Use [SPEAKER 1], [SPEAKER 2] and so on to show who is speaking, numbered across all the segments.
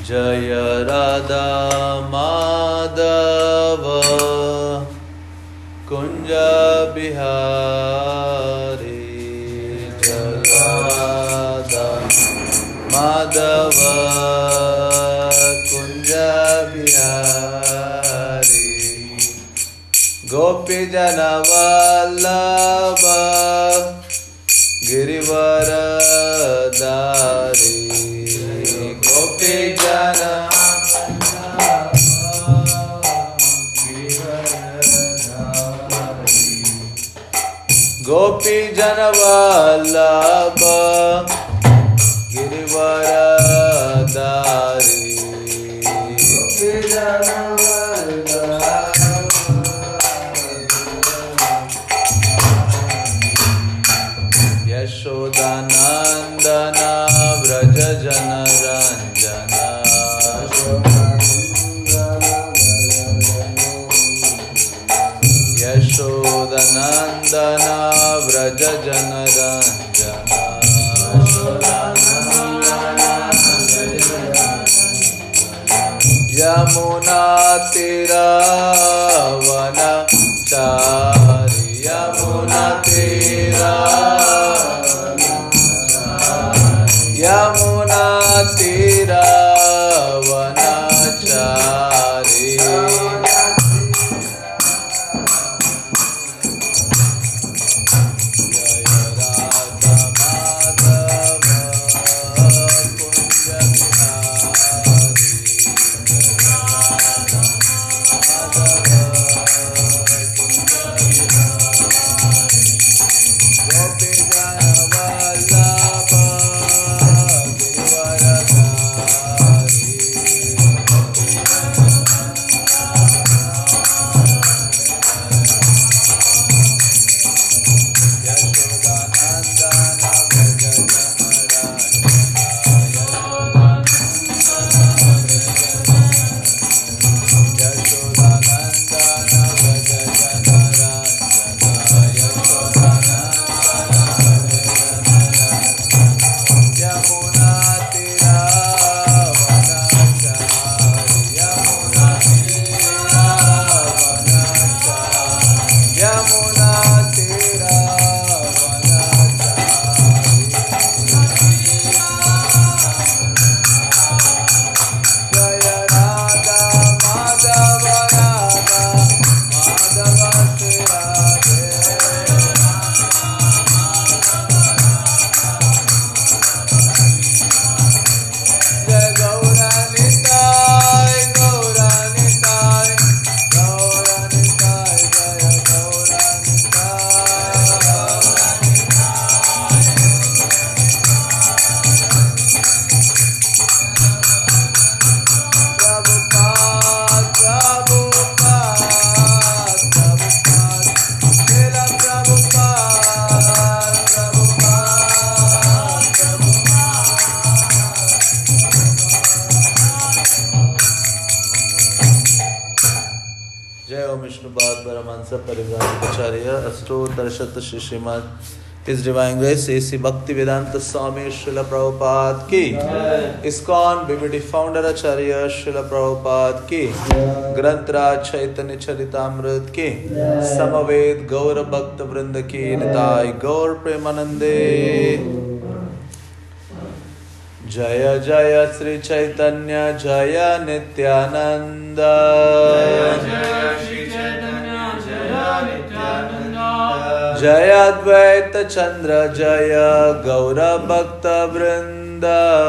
[SPEAKER 1] जय राधा माधव कुंज बिहारी जय राधा माधव कुंज बिहारी गोपी जन वल्लभ गिरिवरधारी गोपी जन गोपी जन वल्लभ गिरिवरधारी गोपी जन यशोदानंदन व्रज जन रंजन यशोदानंदन व्रज जन रंजन यमुना तीरावनचारी यमुना यमुना तीरावनचारी जय राधा माधव कुंज बिहारी गोपी जन Vallabh Shrimad His Divine Grace A.C. Bhaktivedanta Swami Srila Prabhupada ki ISKCON BBD Founder Acharya Srila Prabhupada ki Grantraj Chaitanya Charitamrita ki Samaved Gaur Bhakta Vrinda ki Nitai Gaur Premanande Jaya Jaya Sri Chaitanya Jaya Nityananda Jaya Jaya Sri Chaitanya Jaya Nityananda जय अद्वैत चंद्र जय गौर भक्त वृंद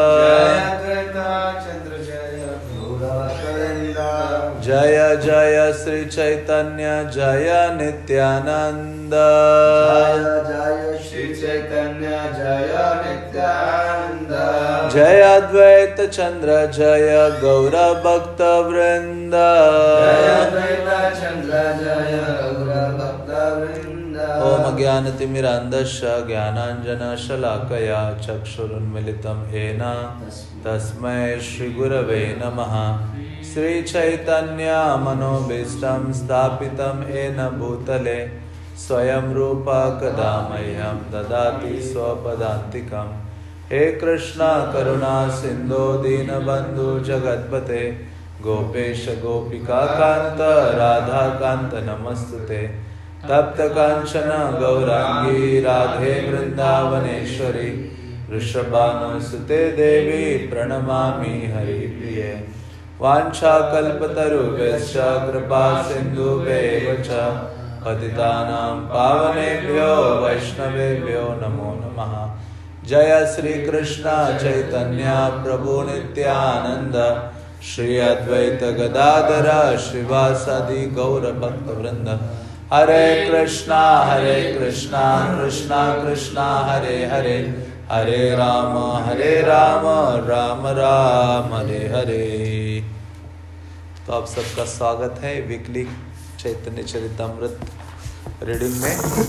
[SPEAKER 1] जय जय श्री चैतन्य जय नित्यानंद जय श्री चैतन्य जय नित्यानंद जय अद्वैत चंद्र जय गौर भक्त वृंद जय अद्वैत चंद्र जय गौर भक्त वृंद ओम ज्ञानतिमिरान्धस्य ज्ञानाञ्जनशलाकया चक्षुरुन्मिलितं येन तस्मै श्रीगुरवे नमः श्रीचैतन्य मनोभीष्टं स्थापितं येन भूतले स्वयं रूप कदा मह्यं ददाति स्वपदान्तिकं हे कृष्ण करुणा सिंधु दीनबंधु जगतपते गोपेश गोपिका कांत राधा कांत नमस्तुते तप्त कांचन गौरांगी राधे वृंदावनेश्वरी वृषभानुसुते देवी प्रणमामि हरिप्रिये वाञ्छाकल्पतरुभ्यश्च कृपा सिन्धुभ्येव च पतितानां पावनेभ्यो वैष्णवेभ्यो नमो नमः। जय श्री कृष्ण चैतन्य प्रभु नित्यानंद श्री अद्वैत गदाधर श्रीवासादि गौर भक्त वृंद। हरे कृष्णा कृष्णा कृष्णा हरे हरे हरे राम राम राम हरे हरे। तो आप सबका स्वागत है वीकली चैतन्य चरितामृत रीडिंग में।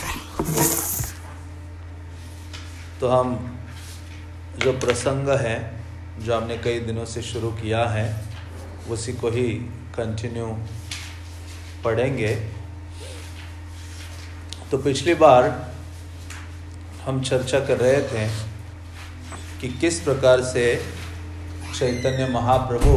[SPEAKER 1] तो हम जो प्रसंग है जो हमने कई दिनों से शुरू किया है उसी को ही कंटिन्यू पढ़ेंगे। तो पिछली बार हम चर्चा कर रहे थे कि किस प्रकार से चैतन्य महाप्रभु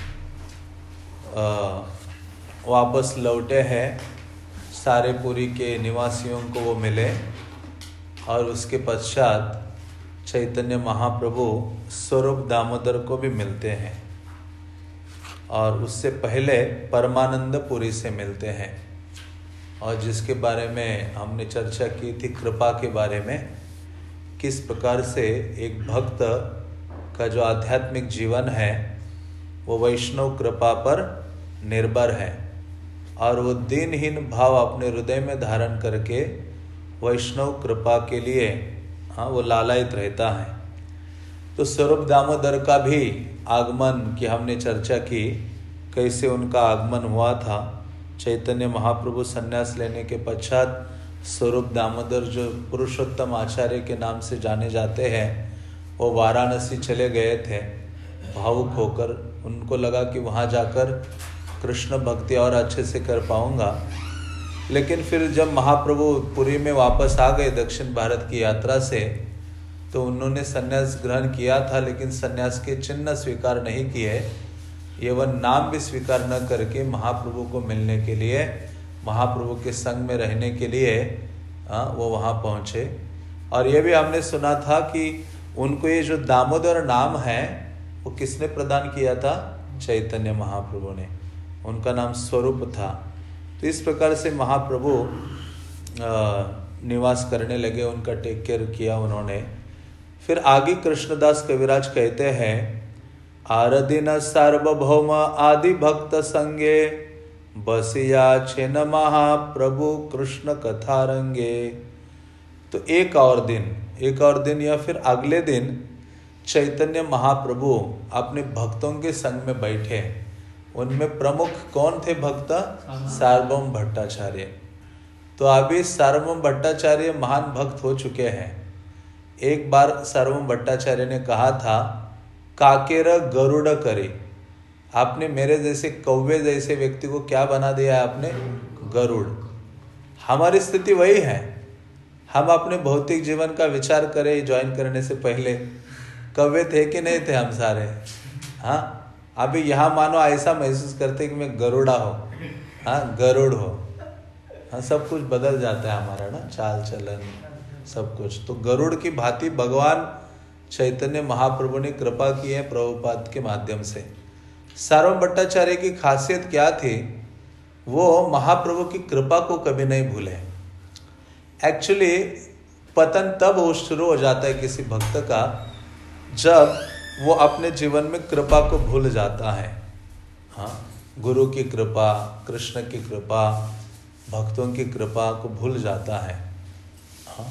[SPEAKER 1] वापस लौटे हैं, सारेपुरी के निवासियों को वो मिले और उसके पश्चात चैतन्य महाप्रभु स्वरूप दामोदर को भी मिलते हैं और उससे पहले परमानंदपुरी से मिलते हैं। और जिसके बारे में हमने चर्चा की थी कृपा के बारे में, किस प्रकार से एक भक्त का जो आध्यात्मिक जीवन है वो वैष्णव कृपा पर निर्भर है और वो दीनहीन भाव अपने हृदय में धारण करके वैष्णव कृपा के लिए वो लालायित रहता है। तो स्वरूप दामोदर का भी आगमन की हमने चर्चा की, कैसे उनका आगमन हुआ था। चैतन्य महाप्रभु संन्यास लेने के पश्चात स्वरूप दामोदर जो पुरुषोत्तम आचार्य के नाम से जाने जाते हैं वो वाराणसी चले गए थे भावुक होकर। उनको लगा कि वहाँ जाकर कृष्ण भक्ति और अच्छे से कर पाऊंगा। लेकिन फिर जब महाप्रभु पुरी में वापस आ गए दक्षिण भारत की यात्रा से तो उन्होंने संन्यास ग्रहण किया था, लेकिन संन्यास के चिन्ह स्वीकार नहीं किए, एवं नाम भी स्वीकार न करके महाप्रभु को मिलने के लिए, महाप्रभु के संग में रहने के लिए वो वहाँ पहुँचे। और ये भी हमने सुना था कि उनको ये जो दामोदर नाम है वो किसने प्रदान किया था? चैतन्य महाप्रभु ने। उनका नाम स्वरूप था। तो इस प्रकार से महाप्रभु निवास करने लगे, उनका टेक केयर किया उन्होंने। फिर आगे कृष्णदास कविराज कहते हैं, आरदिन सार्वभौम आदि भक्त संगे बसिया छिन महाप्रभु कृष्ण कथा रंगे। तो एक और दिन या फिर अगले दिन चैतन्य महाप्रभु अपने भक्तों के संग में बैठे। उनमें प्रमुख कौन थे भक्त? सार्वभौम भट्टाचार्य। तो अभी सार्वभौम भट्टाचार्य महान भक्त हो चुके हैं। एक बार सार्वभौम भट्टाचार्य ने कहा था, काकेर गरुड़ करे। आपने मेरे जैसे कौवे जैसे व्यक्ति को क्या बना दिया है आपने? गरुड़। हमारी स्थिति वही है। हम अपने भौतिक जीवन का विचार करें ज्वाइन करने से पहले, कौवे थे कि नहीं थे हम सारे? हाँ, अभी यहाँ मानो ऐसा महसूस करते कि मैं गरुड़ा हो, हाँ गरुड़ हो। हाँ, सब कुछ बदल जाता है हमारा ना, चाल चलन सब कुछ। तो गरुड़ की भांति भगवान चैतन्य महाप्रभु ने कृपा की है प्रभुपाद के माध्यम से। सार्वभौम भट्टाचार्य की खासियत क्या थी? वो महाप्रभु की कृपा को कभी नहीं भूले। एक्चुअली पतन तब हो शुरू हो जाता है किसी भक्त का जब वो अपने जीवन में कृपा को भूल जाता है। हाँ, गुरु की कृपा, कृष्ण की कृपा, भक्तों की कृपा को भूल जाता है। हाँ,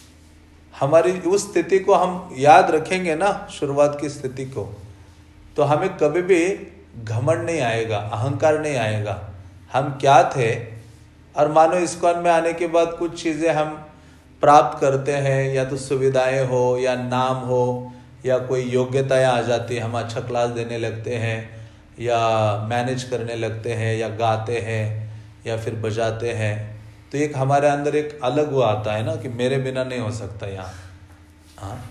[SPEAKER 1] हमारी उस स्थिति को हम याद रखेंगे ना, शुरुआत की स्थिति को, तो हमें कभी भी घमंड नहीं आएगा, अहंकार नहीं आएगा। हम क्या थे, और मानो इस्कॉन में आने के बाद कुछ चीज़ें हम प्राप्त करते हैं, या तो सुविधाएं हो, या नाम हो, या कोई योग्यताएं आ जाती है, हम अच्छा क्लास देने लगते हैं, या मैनेज करने लगते हैं, या गाते हैं, या फिर बजाते हैं, तो एक हमारे अंदर एक अलग वो आता है ना कि मेरे बिना नहीं हो सकता यहाँ। हाँ,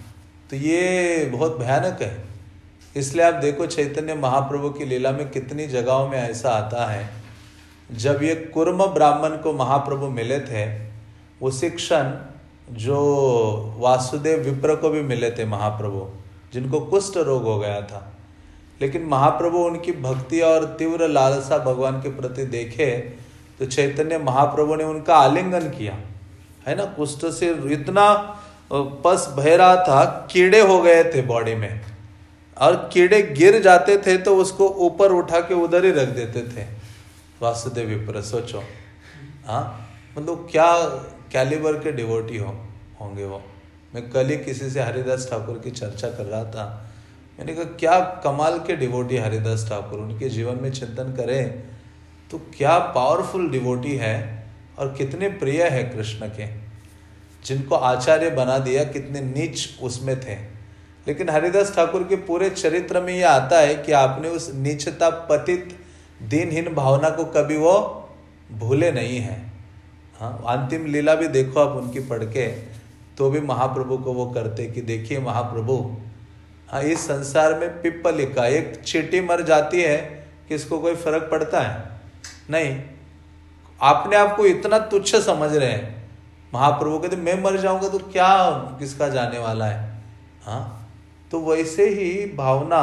[SPEAKER 1] तो ये बहुत भयानक है। इसलिए आप देखो चैतन्य महाप्रभु की लीला में कितनी जगहों में ऐसा आता है, जब ये कुर्म ब्राह्मण को महाप्रभु मिले थे उसी क्षण जो वासुदेव विप्र को भी मिले थे महाप्रभु, जिनको कुष्ठ रोग हो गया था, लेकिन महाप्रभु उनकी भक्ति और तीव्र लालसा भगवान के प्रति देखे तो चैतन्य महाप्रभु ने उनका आलिंगन किया, है ना। कुष्ठ से इतना पस बह रहा था, कीड़े हो गए थे बॉडी में, और कीड़े गिर जाते थे तो उसको ऊपर उठा के उधर ही रख देते थे वासुदेव विप्र। सोचो, हाँ, मतलब क्या कैलिबर के डिवोटी होंगे वो। मैं कल ही किसी से हरिदास ठाकुर की चर्चा कर रहा था, मैंने कहा क्या कमाल के डिवोटी हरिदास ठाकुर, उनके जीवन में चिंतन करें तो क्या पावरफुल डिवोटी है और कितने प्रिय है कृष्ण के, जिनको आचार्य बना दिया, कितने नीच उसमें थे। लेकिन हरिदास ठाकुर के पूरे चरित्र में यह आता है कि आपने उस नीचता, पतित, दीनहीन भावना को कभी वो भूले नहीं हैं। हाँ, अंतिम लीला भी देखो आप उनकी पढ़ के, तो भी महाप्रभु को वो करते कि देखिए महाप्रभु, हाँ, इस संसार में पिप्पलिका, एक चींटी मर जाती है, किसको कोई फर्क पड़ता है? नहीं। आपने आपको इतना तुच्छ समझ रहे हैं। महाप्रभु कहते मैं मर जाऊंगा तो क्या किसका जाने वाला है। हाँ, तो वैसे ही भावना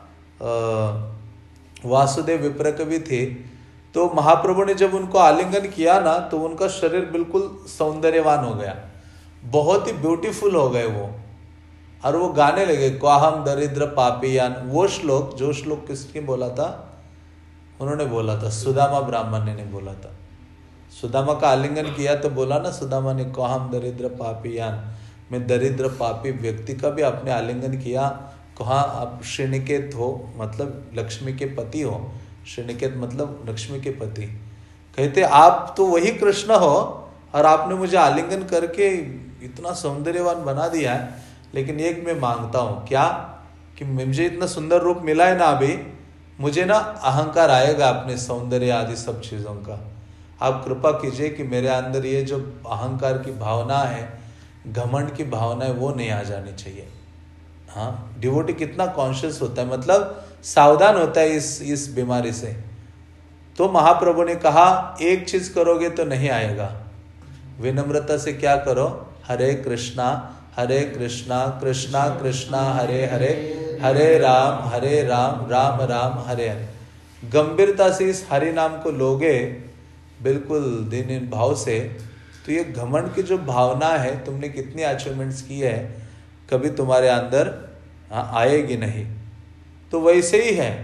[SPEAKER 1] वासुदेव विप्र की भी थी। तो महाप्रभु ने जब उनको आलिंगन किया ना, तो उनका शरीर बिल्कुल सौंदर्यवान हो गया, बहुत ही ब्यूटीफुल हो गए वो, और वो गाने लगे क्वाहम दरिद्र पापियान। वो श्लोक, जो श्लोक किसने बोला था? उन्होंने बोला था, सुदामा ब्राह्मण ने बोला था। सुदामा का आलिंगन किया तो बोला ना सुदामा ने, क्वाहम दरिद्र पापियान, मैं दरिद्र पापी व्यक्ति का भी आपने आलिंगन किया। कहा आप श्रीनिकेत हो, मतलब लक्ष्मी के पति हो। श्रीनिकेत मतलब लक्ष्मी के पति। कहते आप तो वही कृष्ण हो और आपने मुझे आलिंगन करके इतना सौंदर्यवान बना दिया है, लेकिन एक मैं मांगता हूँ, क्या कि मुझे इतना सुंदर रूप मिला है ना, अभी मुझे ना अहंकार आएगा अपने सौंदर्य आदि सब चीज़ों का। आप कृपा कीजिए कि मेरे अंदर ये जो अहंकार की भावना है, घमंड की भावना है, वो नहीं आ जानी चाहिए। हाँ, डिवोटी कितना कॉन्शियस होता है, मतलब सावधान होता है इस बीमारी से। तो महाप्रभु ने कहा एक चीज करोगे तो नहीं आएगा, विनम्रता से क्या करो, हरे कृष्णा कृष्णा कृष्णा हरे हरे, हरे राम राम राम हरे हरे। गंभीरता से इस हरि नाम को लोगे बिल्कुल दीन भाव से, तो ये घमंड की जो भावना है, तुमने कितनी अचीवमेंट्स की है, कभी तुम्हारे अंदर आएगी नहीं। तो वैसे ही है।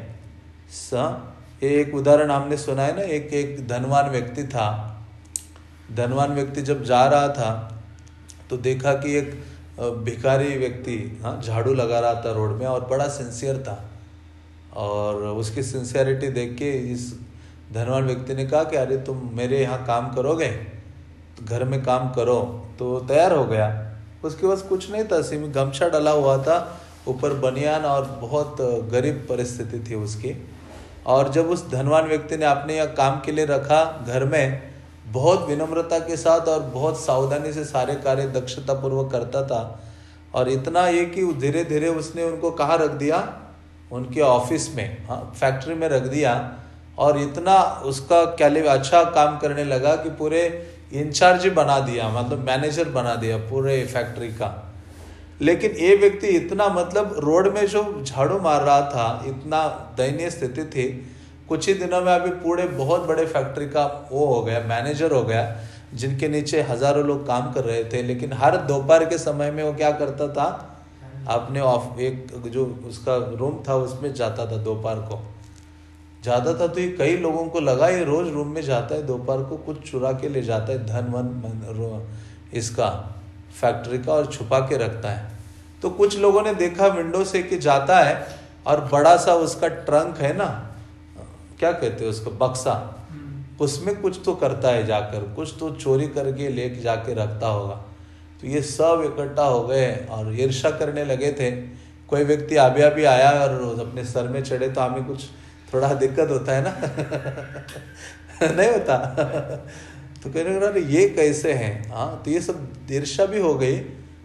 [SPEAKER 1] एक उदाहरण हमने सुना है ना, एक धनवान व्यक्ति था। धनवान व्यक्ति जब जा रहा था तो देखा कि एक भिखारी व्यक्ति झाड़ू लगा रहा था रोड में, और बड़ा सिंसियर था। और उसकी सिंसियरिटी देख के इस धनवान व्यक्ति ने कहा कि अरे तुम मेरे यहाँ काम करोगे, तो घर में काम करो। तो तैयार हो गया। उसके पास कुछ नहीं था, सिर्फ गमछा डला हुआ था, ऊपर बनियान, और बहुत गरीब परिस्थिति थी उसकी। और जब उस धनवान व्यक्ति ने अपने यहाँ काम के लिए रखा, घर में बहुत विनम्रता के साथ और बहुत सावधानी से सारे कार्य दक्षता पूर्वक करता था। और इतना ये कि धीरे धीरे उसने उनको कहाँ रख दिया, उनके ऑफिस में, फैक्ट्री में रख दिया। और इतना उसका अच्छा काम करने लगा कि पूरे इंचार्ज बना दिया, मतलब मैनेजर बना दिया पूरे फैक्ट्री का। लेकिन ये व्यक्ति इतना, मतलब रोड में जो झाड़ू मार रहा था, इतना दयनीय स्थिति थी। कुछ ही दिनों में अभी पूरे बहुत बड़े फैक्ट्री का वो हो गया, मैनेजर हो गया, जिनके नीचे हजारों लोग काम कर रहे थे। लेकिन हर दोपहर के समय में वो क्या करता था, अपने एक जो उसका रूम था उसमें जाता था, दोपहर को जाता था। तो ये कई लोगों को लगा ये रोज रूम में जाता है, दोपहर को कुछ चुरा के ले जाता है, धन वन इसका फैक्ट्री का, और छुपा के रखता है। तो कुछ लोगों ने देखा विंडो से कि जाता है, और बड़ा सा उसका ट्रंक है ना, क्या कहते हैं उसको, बक्सा, उसमें कुछ तो करता है जाकर, कुछ तो चोरी करके लेके जाके रखता होगा। तो ये सब इकट्ठा हो गए और ईर्ष्या करने लगे थे। कोई व्यक्ति अभी आया और अपने सर में चढ़े तो हमें कुछ थोड़ा दिक्कत होता है ना नहीं होता तो कहने लगा ये कैसे हैं। हाँ, तो ये सब ईर्ष्या भी हो गई।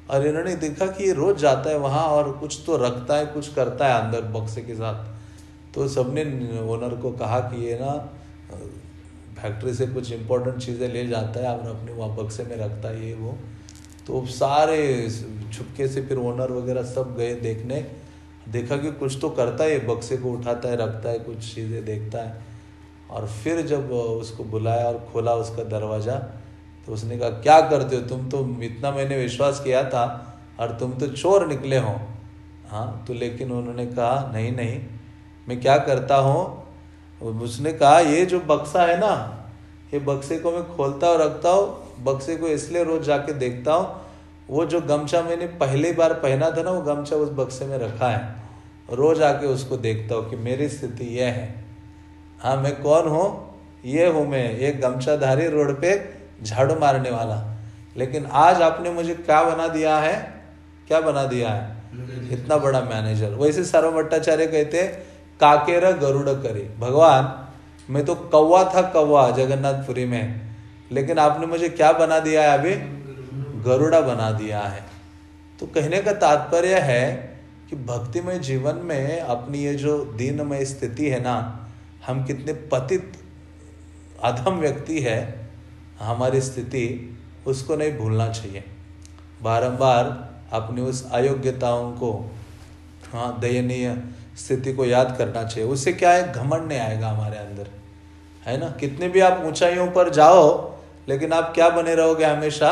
[SPEAKER 1] और इन्होंने देखा कि ये रोज जाता है वहाँ और कुछ तो रखता है, कुछ करता है अंदर बक्से के साथ। तो सबने ओनर को कहा कि ये ना फैक्ट्री से कुछ इम्पोर्टेंट चीज़ें ले जाता है और अपने वहाँ बक्से में रखता है ये वो। तो सारे छुपके से फिर ओनर वगैरह सब गए देखने, देखा कि कुछ तो करता है, बक्से को उठाता है, रखता है, कुछ चीज़ें देखता है। और फिर जब उसको बुलाया और खोला उसका दरवाज़ा, तो उसने कहा क्या करते हो तुम, तो इतना मैंने विश्वास किया था और तुम तो चोर निकले हो। हाँ तो लेकिन उन्होंने कहा नहीं नहीं, मैं क्या करता हूँ। उसने कहा ये जो बक्सा है ना, ये बक्से को मैं खोलता और रखता हूँ, बक्से को इसलिए रोज जाके देखता हूँ, वो जो गमछा मैंने पहली बार पहना था ना, वो गमछा उस बक्से में रखा है, रोज आके उसको देखता हूँ कि मेरी स्थिति यह है। हाँ मैं कौन हूँ, ये हूँ मैं, एक गमछाधारी रोड पे झाड़ू मारने वाला। लेकिन आज आपने मुझे क्या बना दिया है, क्या बना दिया है, इतना बड़ा मैनेजर। वैसे सर्वभट्टाचार्य कहते हैं काकेरा गरुड़ करी, भगवान मैं तो कौवा था, कौवा जगन्नाथपुरी में, लेकिन आपने मुझे क्या बना दिया है, अभी गरुड़ा बना दिया है। तो कहने का तात्पर्य है कि भक्तिमय जीवन में अपनी ये जो दीनमय स्थिति है ना, हम कितने पतित अधम व्यक्ति है, हमारी स्थिति उसको नहीं भूलना चाहिए। बारंबार अपनी उस अयोग्यताओं को, हाँ दयनीय स्थिति को याद करना चाहिए। उससे क्या है, घमंड नहीं आएगा हमारे अंदर, है ना। कितने भी आप ऊंचाइयों पर जाओ, लेकिन आप क्या बने रहोगे, हमेशा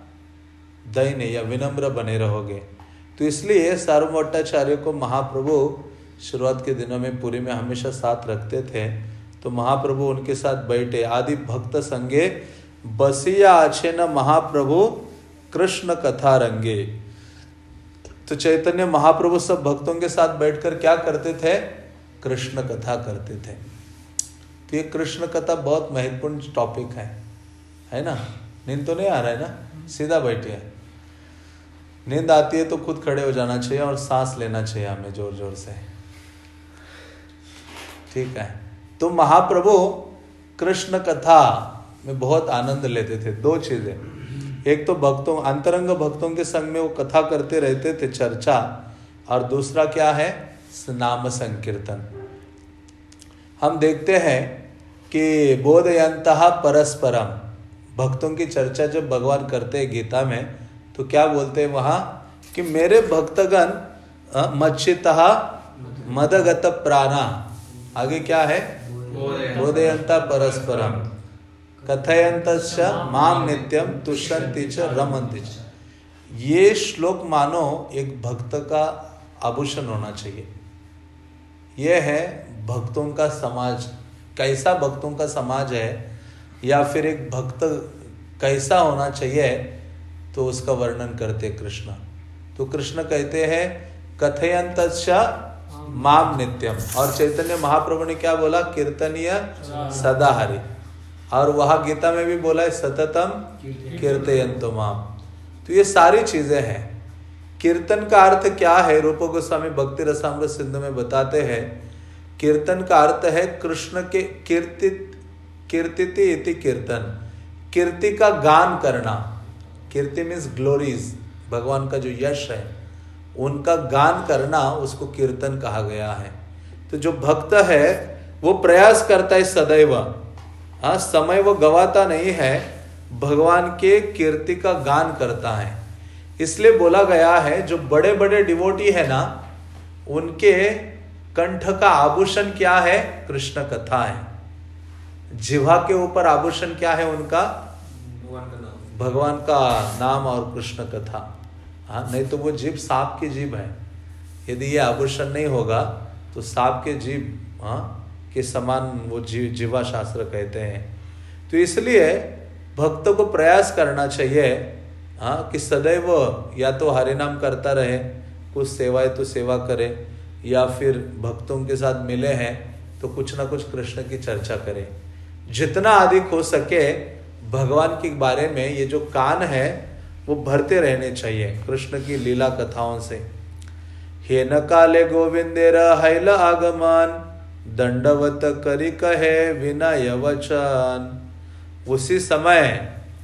[SPEAKER 1] दयनीय या विनम्र बने रहोगे। तो इसलिए सर्वभट्टाचार्य को महाप्रभु शुरुआत के दिनों में पुरी में हमेशा साथ रखते थे। तो महाप्रभु उनके साथ बैठे, आदि भक्त संगे बसिया अच्छे न महाप्रभु कृष्ण कथा रंगे। तो चैतन्य महाप्रभु सब भक्तों के साथ बैठकर क्या करते थे, कृष्ण कथा करते थे। तो ये कृष्ण कथा बहुत महत्वपूर्ण टॉपिक है ना। नींद तो नहीं आ रहा है ना, सीधा बैठिए। नींद आती है तो खुद खड़े हो जाना चाहिए और सांस लेना चाहिए हमें जोर जोर से, ठीक है। तो महाप्रभु कृष्ण कथा में बहुत आनंद लेते थे। दो चीजें, एक तो भक्तों, अंतरंग भक्तों के संग में वो कथा करते रहते थे, चर्चा, और दूसरा क्या है, नाम संकीर्तन। हम देखते हैं कि बोधयन्तः परस्परम, भक्तों की चर्चा जब भगवान करते हैं गीता में, तो क्या बोलते हैं वहां कि मेरे भक्तगण मच्चितः मदगत प्राणा, आगे क्या है, बोधयन्तः परस्परम कथयन्तश्च माम नित्यम तुष्यन्ति च रमन्ति च। ये श्लोक मानो एक भक्त का आभूषण होना चाहिए। यह है भक्तों का समाज, कैसा भक्तों का समाज है, या फिर एक भक्त कैसा होना चाहिए, तो उसका वर्णन करते कृष्ण। तो कृष्ण कहते हैं कथयन्तश्च माम नित्यम, और चैतन्य महाप्रभु ने क्या बोला, कीर्तनीय सदा हरि। और वहां गीता में भी बोला है सततम कीर्तयन्तु माम। तो ये सारी चीजें हैं। कीर्तन का अर्थ क्या है, रूप गोस्वामी भक्ति रसामृत सिंधु में बताते हैं, कीर्तन का अर्थ है कृष्ण के कीर्तिति इति कीर्तन, कीर्ति का गान करना। कीर्ति मीन्स ग्लोरीज, भगवान का जो यश है उनका गान करना, उसको कीर्तन कहा गया है। तो जो भक्त है वो प्रयास करता है सदैव, हाँ समय वो गवाता नहीं है, भगवान के कीर्ति का गान करता है। इसलिए बोला गया है जो बड़े बड़े डिवोटी है ना, उनके कंठ का आभूषण क्या है, कृष्ण कथा है। जिह्वा के ऊपर आभूषण क्या है उनका, भगवान का नाम और कृष्ण कथा। हाँ नहीं तो वो जीभ सांप की जीभ है। यदि ये आभूषण नहीं होगा तो सांप के जीभ, हाँ के समान वो जीवा शास्त्र कहते हैं। तो इसलिए भक्त को प्रयास करना चाहिए, हाँ कि सदैव या तो हरि नाम करता रहे, कुछ सेवाएं तो सेवा करे, या फिर भक्तों के साथ मिले हैं तो कुछ ना कुछ कृष्ण की चर्चा करे। जितना अधिक हो सके भगवान के बारे में ये जो कान है वो भरते रहने चाहिए कृष्ण की लीला कथाओं से। हे न काले गोविंदेर हैल आगमन, दंडवत करी कहे विनय वचन। उसी समय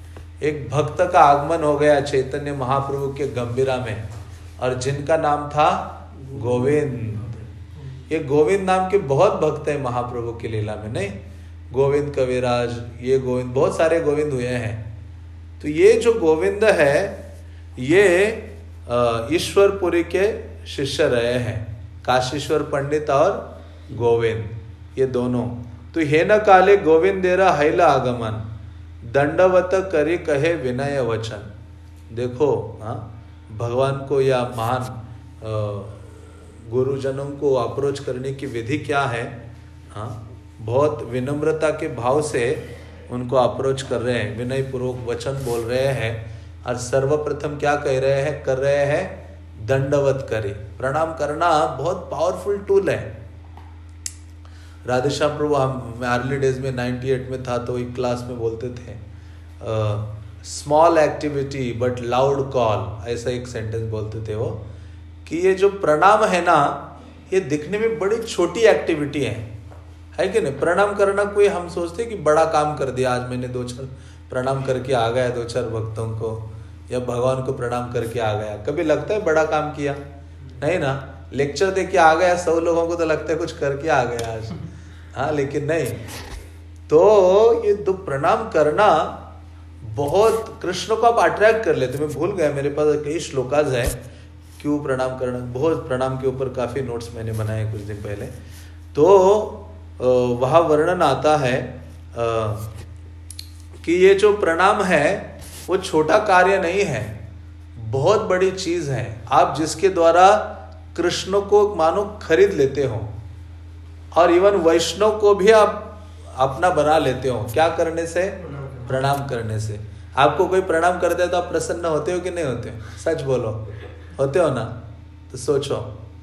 [SPEAKER 1] एक भक्त का आगमन हो गया चैतन्य महाप्रभु के गंभीरा में, और जिनका नाम था गोविंद। ये गोविंद नाम के बहुत भक्त हैं महाप्रभु की लीला में, नहीं? गोविंद कविराज, ये गोविंद, बहुत सारे गोविंद हुए हैं। तो ये जो गोविंद है ये ईश्वरपुरी के शिष्य रहे हैं, काशीश्वर पंडित और गोविंद, ये दोनों। तो हे न काले गोविंदेरा हैला आगमन, दंडवत करी कहे विनय वचन। देखो भगवान को या महान गुरुजनों को अप्रोच करने की विधि क्या है। बहुत विनम्रता के भाव से उनको अप्रोच कर रहे हैं, विनय पूर्वक वचन बोल रहे हैं, और सर्वप्रथम क्या कह रहे हैं, कर रहे हैं दंडवत करी। प्रणाम करना बहुत पावरफुल टूल है। राधेश्याम प्रभु, मैं अर्ली डेज में 98 में था तो एक क्लास में बोलते थे, small activity but loud call, ऐसा एक सेंटेंस बोलते थे वो, कि ये जो प्रणाम है ना, ये दिखने में बड़ी छोटी एक्टिविटी है कि नहीं? प्रणाम करना कोई, हम सोचते कि बड़ा काम कर दिया, आज मैंने 2-4 प्रणाम करके आ गया 2-4 भक्तों को, या भगवान को प्रणाम करके आ गया। कभी लगता है बड़ा काम किया? नहीं ना। लेक्चर दे के आ गया 100 लोगों को तो लगता है कुछ करके आ गया आज, लेकिन नहीं। तो ये तो प्रणाम करना बहुत, कृष्ण को आप अट्रैक्ट कर लेते। मैं भूल गया, मेरे पास कई श्लोकाज है क्यों प्रणाम करना, बहुत प्रणाम के ऊपर काफी नोट्स मैंने बनाए कुछ दिन पहले। तो वहाँ वर्णन आता है कि ये जो प्रणाम है वो छोटा कार्य नहीं है, बहुत बड़ी चीज है। आप जिसके द्वारा कृष्ण को मानो खरीद लेते हो, और इवन वैष्णव को भी आप अपना बना लेते हो। क्या करने से? प्रणाम करने से। आपको कोई प्रणाम करता है तो आप प्रसन्न होते हो कि नहीं होते? सच बोलो, होते हो ना? तो सोचो,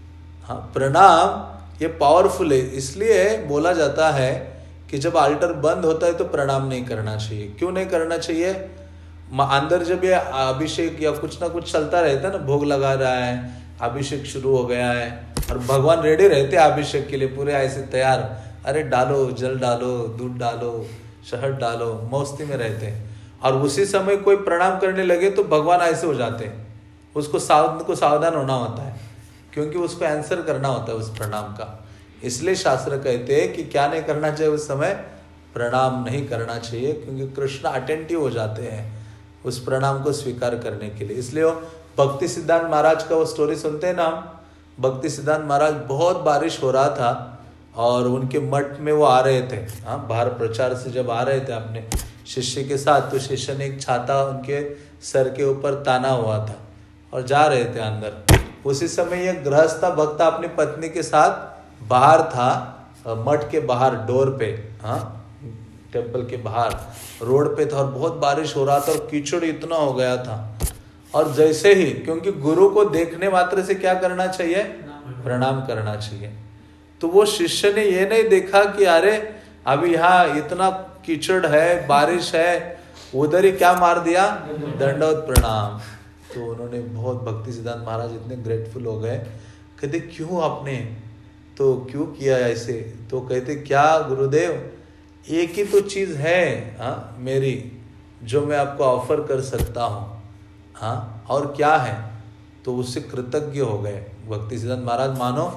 [SPEAKER 1] प्रणाम ये पावरफुल है। इसलिए बोला जाता है कि जब अल्टर बंद होता है तो प्रणाम नहीं करना चाहिए। क्यों नहीं करना चाहिए? अंदर जब ये अभिषेक या कुछ ना कुछ चलता रहता है ना, भोग लगा रहा है, अभिषेक शुरू हो गया है, और भगवान रेडी रहते हैं अभिषेक के लिए, पूरे ऐसे तैयार, अरे डालो, जल डालो, दूध डालो, शहद डालो, मस्ती में रहते हैं। और उसी समय कोई प्रणाम करने लगे तो भगवान ऐसे हो जाते हैं। उसको सावधान होना होता है, क्योंकि उसको आंसर करना होता है उस प्रणाम का। इसलिए शास्त्र कहते हैं कि क्या नहीं करना चाहिए उस समय? प्रणाम नहीं करना चाहिए, क्योंकि कृष्ण अटेंटिव हो जाते हैं उस प्रणाम को स्वीकार करने के लिए। इसलिए वो भक्ति सिद्धांत महाराज का वो स्टोरी सुनते हैं ना हम। भक्ति सिद्धांत महाराज, बहुत बारिश हो रहा था और उनके मठ में वो आ रहे थे, बाहर प्रचार से जब आ रहे थे अपने शिष्य के साथ, तो शिष्य ने एक छाता उनके सर के ऊपर ताना हुआ था और जा रहे थे अंदर। उसी समय ये गृहस्थ भक्त अपनी पत्नी के साथ बाहर था, मठ के बाहर, डोर पे, टेम्पल के बाहर रोड पे था, और बहुत बारिश हो रहा था और कीचड़ इतना हो गया था। और जैसे ही, क्योंकि गुरु को देखने मात्र से क्या करना चाहिए? प्रणाम करना चाहिए। तो वो शिष्य ने ये नहीं देखा कि अरे अभी यहाँ इतना कीचड़ है, बारिश है, उधर ही क्या मार दिया? दंडवत प्रणाम। तो उन्होंने बहुत, भक्ति सिद्धांत महाराज इतने ग्रेटफुल हो गए, कहते क्यों आपने तो क्यों किया ऐसे? तो कहते क्या गुरुदेव, एक ही तो चीज है मेरी जो मैं आपको ऑफर कर सकता हूँ, और क्या है? तो उससे कृतज्ञ हो गए भक्ति सिद्धांत महाराज, मानो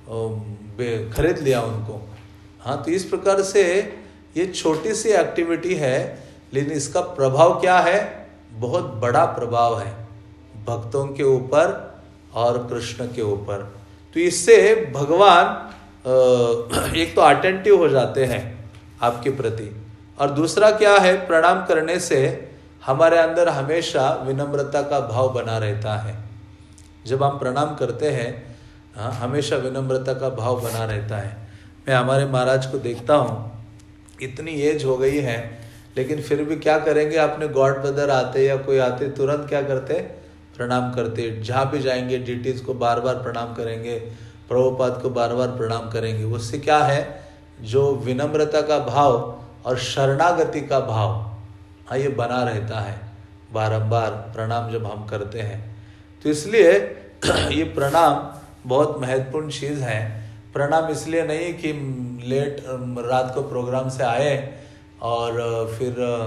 [SPEAKER 1] खरीद लिया उनको। तो इस प्रकार से ये छोटी सी एक्टिविटी है, लेकिन इसका प्रभाव क्या है? बहुत बड़ा प्रभाव है भक्तों के ऊपर और कृष्ण के ऊपर। तो इससे भगवान एक तो अटेंटिव हो जाते हैं आपके प्रति, और दूसरा क्या है? प्रणाम करने से हमारे अंदर हमेशा विनम्रता का भाव बना रहता है। जब हम प्रणाम करते हैं हमेशा विनम्रता का भाव बना रहता है। मैं हमारे महाराज को देखता हूँ, इतनी एज हो गई है, लेकिन फिर भी क्या करेंगे? अपने गॉड ब्रदर आते या कोई आते, तुरंत क्या करते? प्रणाम करते। जहाँ भी जाएंगे डीटीज को बार बार प्रणाम करेंगे, प्रभुपाद को बार बार प्रणाम करेंगे। उससे क्या है? जो विनम्रता का भाव और शरणागति का भाव ये बना रहता है बारंबार प्रणाम जब हम करते हैं। तो इसलिए ये प्रणाम बहुत महत्वपूर्ण चीज़ है। प्रणाम इसलिए नहीं कि लेट रात को प्रोग्राम से आए और फिर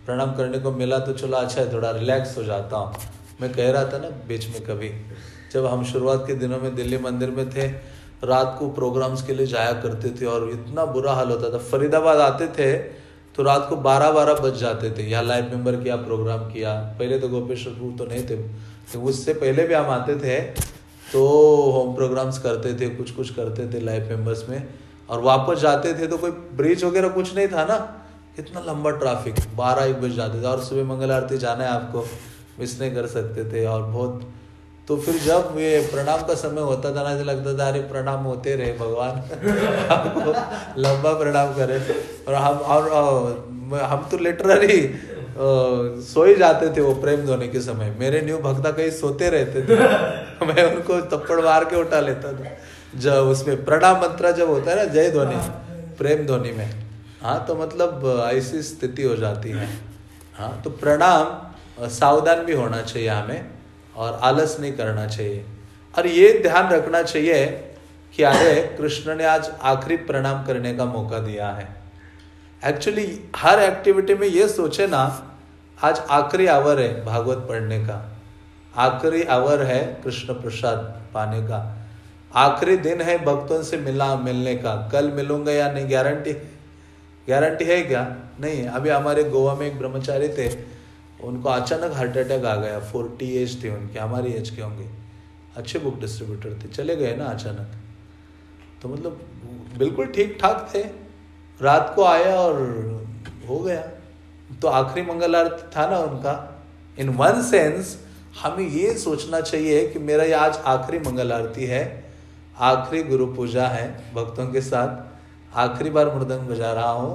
[SPEAKER 1] प्रणाम करने को मिला तो चलो अच्छा है, थोड़ा रिलैक्स हो जाता हूँ। मैं कह रहा था ना बीच में, कभी जब हम शुरुआत के दिनों में दिल्ली मंदिर में थे, रात को प्रोग्राम्स के लिए जाया करते थे और इतना बुरा हाल होता था। फरीदाबाद आते थे तो रात को 12 बज जाते थे। यहाँ लाइव मेंबर किया, प्रोग्राम किया। पहले तो गोपेश्वर तो नहीं थे, तो उससे पहले भी हम आते थे तो होम प्रोग्राम्स करते थे, कुछ करते थे लाइव मेंबर्स में, और वापस जाते थे तो कोई ब्रिज वगैरह कुछ नहीं था ना, इतना लंबा ट्रैफिक, 12-1 बज जाते थे। और सुबह मंगल आरती जाना है आपको, मिस नहीं कर सकते थे। और बहुत, तो फिर जब ये प्रणाम का समय होता था ना, ऐसा लगता था अरे प्रणाम होते रहे भगवान हमको लंबा प्रणाम करे। और हम तो लिटरली सो ही जाते थे वो प्रेम ध्वनि के समय। मेरे न्यू भक्ता कहीं सोते रहते थे मैं उनको थप्पड़ मार के उठा लेता था। जब उसमें प्रणाम मंत्र जब होता है ना, जय ध्वनि प्रेम ध्वनि में, हाँ, तो मतलब ऐसी स्थिति हो जाती है। हाँ, तो प्रणाम सावधान भी होना चाहिए हमें, और आलस नहीं करना चाहिए। और ये ध्यान रखना चाहिए कि अरे कृष्ण ने आज आखिरी प्रणाम करने का मौका दिया है। एक्चुअली हर एक्टिविटी में ये सोचे ना, आज आखिरी आवर है भागवत पढ़ने का, आखिरी आवर है कृष्ण प्रसाद पाने का, आखिरी दिन है भक्तों से मिलने का। कल मिलूंगा या नहीं गारंटी है क्या? नहीं। अभी हमारे गोवा में एक ब्रह्मचारी थे, उनको अचानक हार्ट अटैक आ गया। 40 एज थे उनके, हमारी एज के होंगे, अच्छे बुक डिस्ट्रीब्यूटर थे, चले गए ना अचानक। तो मतलब बिल्कुल ठीक ठाक थे, रात को आया और हो गया। तो आखिरी मंगल आरती था ना उनका। इन वन सेंस हमें ये सोचना चाहिए कि मेरा ये आज आखिरी मंगल आरती है, आखिरी गुरु पूजा है भक्तों के साथ, आखिरी बार मृदंग बजा रहा हूँ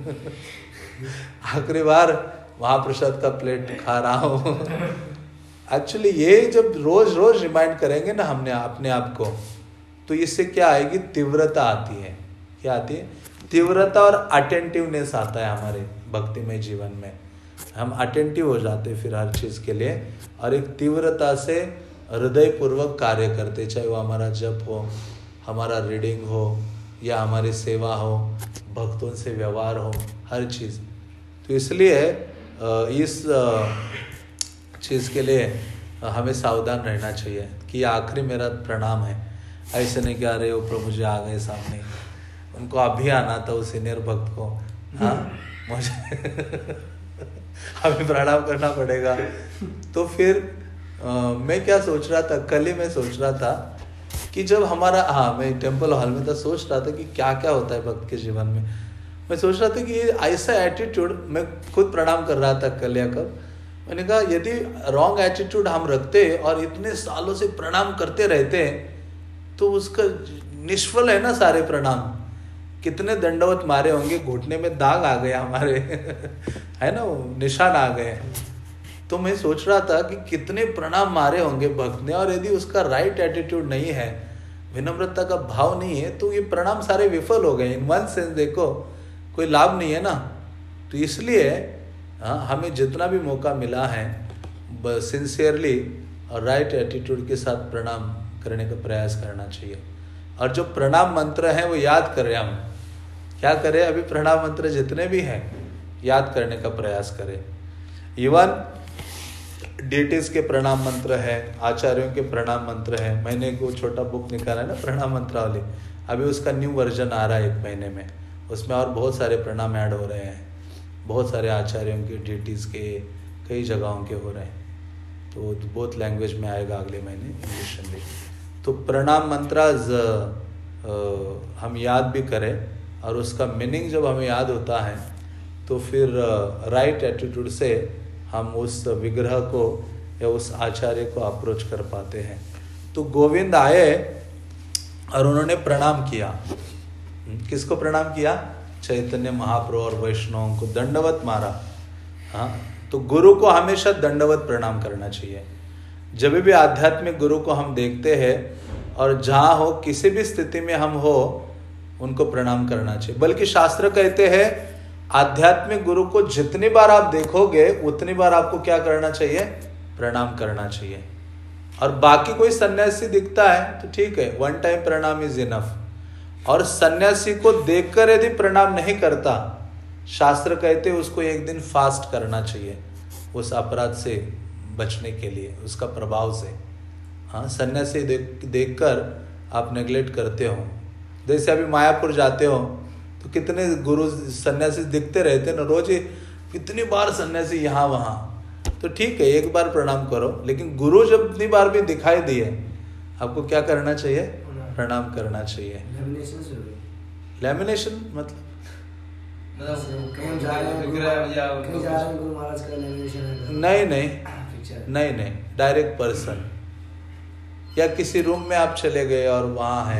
[SPEAKER 1] आखिरी बार महाप्रसाद का प्लेट खा रहा हूँ। एक्चुअली ये जब रोज रिमाइंड करेंगे ना हमने अपने आप को, तो इससे क्या आएगी? तीव्रता आती है। क्या आती है? तीव्रता और अटेंटिवनेस आता है हमारे भक्तिमय जीवन में। हम अटेंटिव हो जाते फिर हर चीज के लिए, और एक तीव्रता से हृदय पूर्वक कार्य करते, चाहे वो हमारा जप हो, हमारा रीडिंग हो, या हमारी सेवा हो, भक्तों से व्यवहार हो, हर चीज। तो इसलिए इस चीज के लिए हमें सावधान रहना चाहिए कि आखिरी मेरा प्रणाम है। ऐसे नहीं कि अरे वो प्रभु जी आ गए सामने, उनको अभी आना था उस सीनियर भक्त को, हाँ मुझे हमें प्रणाम करना पड़ेगा। तो फिर मैं क्या सोच रहा था, कल ही मैं सोच रहा था कि जब हमारा, हाँ मैं टेम्पल हॉल में था, सोच रहा था कि क्या क्या होता है भक्त के जीवन में। मैं सोच रहा था कि ऐसा एटीट्यूड, मैं खुद प्रणाम कर रहा था कल या कब, मैंने कहा यदि रॉन्ग एटीट्यूड हम रखते और इतने सालों से प्रणाम करते रहते तो उसका निष्फल है ना सारे प्रणाम। कितने दंडवत मारे होंगे, घुटने में दाग आ गए हमारे है ना, निशान आ गए। तो मैं सोच रहा था कि कितने प्रणाम मारे होंगे भक्त ने, और यदि उसका राइट एटीट्यूड नहीं है, विनम्रता का भाव नहीं है, तो ये प्रणाम सारे विफल हो गए। इन वन सेंस देखो कोई लाभ नहीं है ना। तो इसलिए हमें जितना भी मौका मिला है सिंसियरली और राइट एटीट्यूड के साथ प्रणाम करने का प्रयास करना चाहिए। और जो प्रणाम मंत्र है वो याद करें। हम क्या करें? अभी प्रणाम मंत्र जितने भी हैं याद करने का प्रयास करें। इवन डेटिस के प्रणाम मंत्र है, आचार्यों के प्रणाम मंत्र है। मैंने को छोटा बुक निकाला है ना प्रणाम मंत्रावली, अभी उसका न्यू वर्जन आ रहा है 1 महीने में। उसमें और बहुत सारे प्रणाम ऐड हो रहे हैं, बहुत सारे आचार्यों के, डेटिस के, कई जगहों के हो रहे हैं। तो बहुत लैंग्वेज में आएगा अगले महीने, इंग्लिश में भी। तो प्रणाम मंत्राज हम याद भी करें, और उसका मीनिंग जब हमें याद होता है तो फिर राइट एटीट्यूड से हम उस विग्रह को या उस आचार्य को अप्रोच कर पाते हैं। तो गोविंद आए और उन्होंने प्रणाम किया। किसको प्रणाम किया? चैतन्य महाप्रभु और वैष्णवों को दंडवत मारा। हाँ, तो गुरु को हमेशा दंडवत प्रणाम करना चाहिए। जब भी आध्यात्मिक गुरु को हम देखते हैं और जहाँ हो, किसी भी स्थिति में हम हो, उनको प्रणाम करना चाहिए। बल्कि शास्त्र कहते हैं आध्यात्मिक गुरु को जितनी बार आप देखोगे उतनी बार आपको क्या करना चाहिए? प्रणाम करना चाहिए। और बाकी कोई सन्यासी दिखता है तो ठीक है, 1 टाइम प्रणाम इज इनफ। और सन्यासी को देखकर यदि प्रणाम नहीं करता शास्त्र कहते उसको एक दिन फास्ट करना चाहिए उस अपराध से बचने के लिए, उसका प्रभाव से। हाँ, सन्यासी देखकर आप नेग्लेक्ट करते हो। जैसे अभी मायापुर जाते हो तो कितने गुरु सन्यासी दिखते रहते ना रोज ही, कितनी बार सन्यासी यहाँ वहाँ। तो ठीक है, एक बार प्रणाम करो, लेकिन गुरु जब इतनी बार भी दिखाई दिए आपको क्या करना चाहिए? प्रणाम करना चाहिए। लैमिनेशन मतलब नहीं, डायरेक्ट पर्सन, या किसी रूम में आप चले गए और वहाँ है,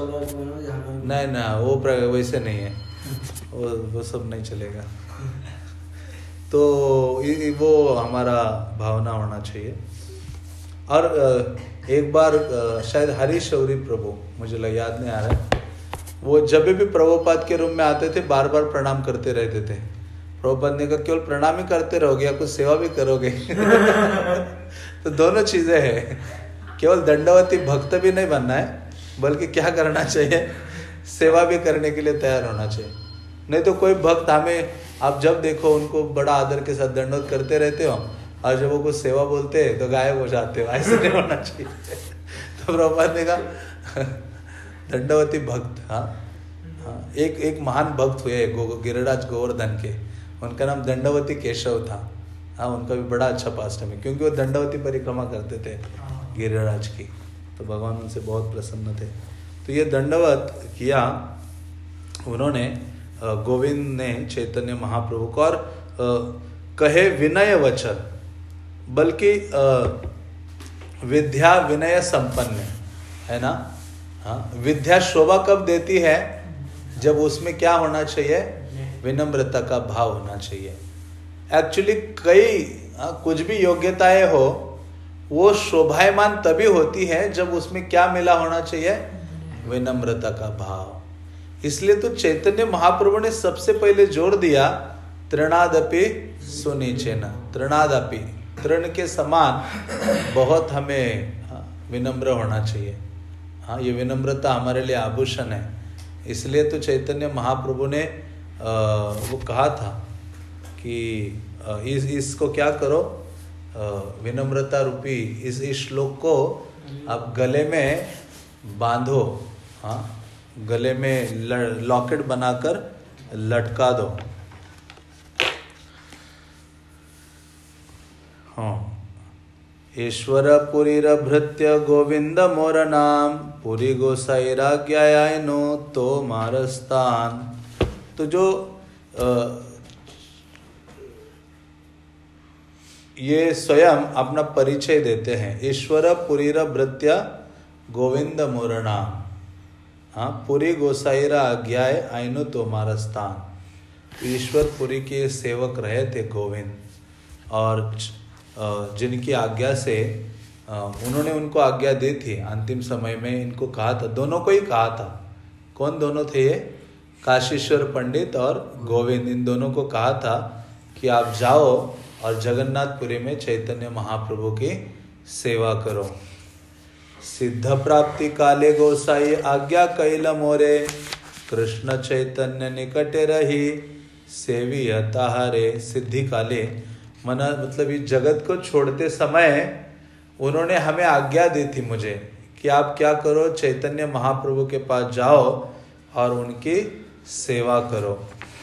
[SPEAKER 1] नहीं ना, वो वैसे नहीं है, वो सब नहीं चलेगा। तो वो हमारा भावना होना चाहिए। और एक बार शायद हरीशौरी प्रभु, मुझे याद नहीं आ रहा है, वो जब भी प्रभुपाद के रूम में आते थे बार बार प्रणाम करते रहते थे। प्रभुपाद ने कहा केवल प्रणाम ही करते रहोगे या कुछ सेवा भी करोगे? तो दोनों चीजें हैं, केवल दंडवती भक्त भी नहीं बनना है, बल्कि क्या करना चाहिए? सेवा भी करने के लिए तैयार होना चाहिए। नहीं तो कोई भक्त हमें, आप जब देखो उनको बड़ा आदर के साथ दंडवत करते रहते हो और जब वो कुछ सेवा बोलते हैं तो गायब हो जाते हो, ऐसे नहीं होना चाहिए। तो प्रभुपाद ने कहा दंडवती भक्त, हाँ, एक महान भक्त हुए गिरिराज गोवर्धन के, उनका नाम दंडवती केशव था। हाँ, उनका भी बड़ा अच्छा पास्टम है, क्योंकि वो दंडवती परिक्रमा करते थे गिरिराज की, तो भगवान उनसे बहुत प्रसन्न थे। तो ये दंडवत किया उन्होंने, गोविंद ने चैतन्य महाप्रभु को, और कहे विनय वचन, बल्कि विद्या विनय संपन्न है ना। हाँ, विद्या शोभा कब देती है? जब उसमें क्या होना चाहिए? विनम्रता का भाव होना चाहिए। एक्चुअली कुछ भी योग्यताएं हो वो शोभायमान तभी होती है जब उसमें क्या मिला होना चाहिए? विनम्रता का भाव। इसलिए तो चैतन्य महाप्रभु ने सबसे पहले जोर दिया तृणादपि सुनिचेन, तृणादपि, तृण के समान बहुत हमें विनम्र होना चाहिए। हाँ, ये विनम्रता हमारे लिए आभूषण है। इसलिए तो चैतन्य महाप्रभु ने वो कहा था कि इसको क्या करो, विनम्रता रूपी इस श्लोक को आप गले में बांधो। हाँ, गले में लॉकेट बनाकर लटका दो। हाँ, ईश्वर पुरीर भृत्य गोविंद मोर नाम, पुरी गोसाईराज्ञायनो तो मारस्तान। तो जो ये स्वयं अपना परिचय देते हैं, ईश्वर पुरीर भृत्य गोविंद मोर नाम। हाँ, पुरी गोसाईरा आज्ञाए आइनो तो मारस्तान। ईश्वर पुरी के सेवक रहे थे गोविंद, और जिनकी आज्ञा से उन्होंने उनको आज्ञा दी थी अंतिम समय में, इनको कहा था, दोनों को ही कहा था। कौन दोनों थे ये? काशीश्वर पंडित और गोविंद, इन दोनों को कहा था कि आप जाओ और जगन्नाथपुरी में चैतन्य महाप्रभु की सेवा करो। सिद्ध प्राप्ति काले गोसाई आज्ञा कैल मोरे, कृष्ण चैतन्य निकटे रही सेवी हरे। सिद्धि काले मतलब इस जगत को छोड़ते समय उन्होंने हमें आज्ञा दी थी मुझे कि आप क्या करो, चैतन्य महाप्रभु के पास जाओ और उनकी सेवा करो।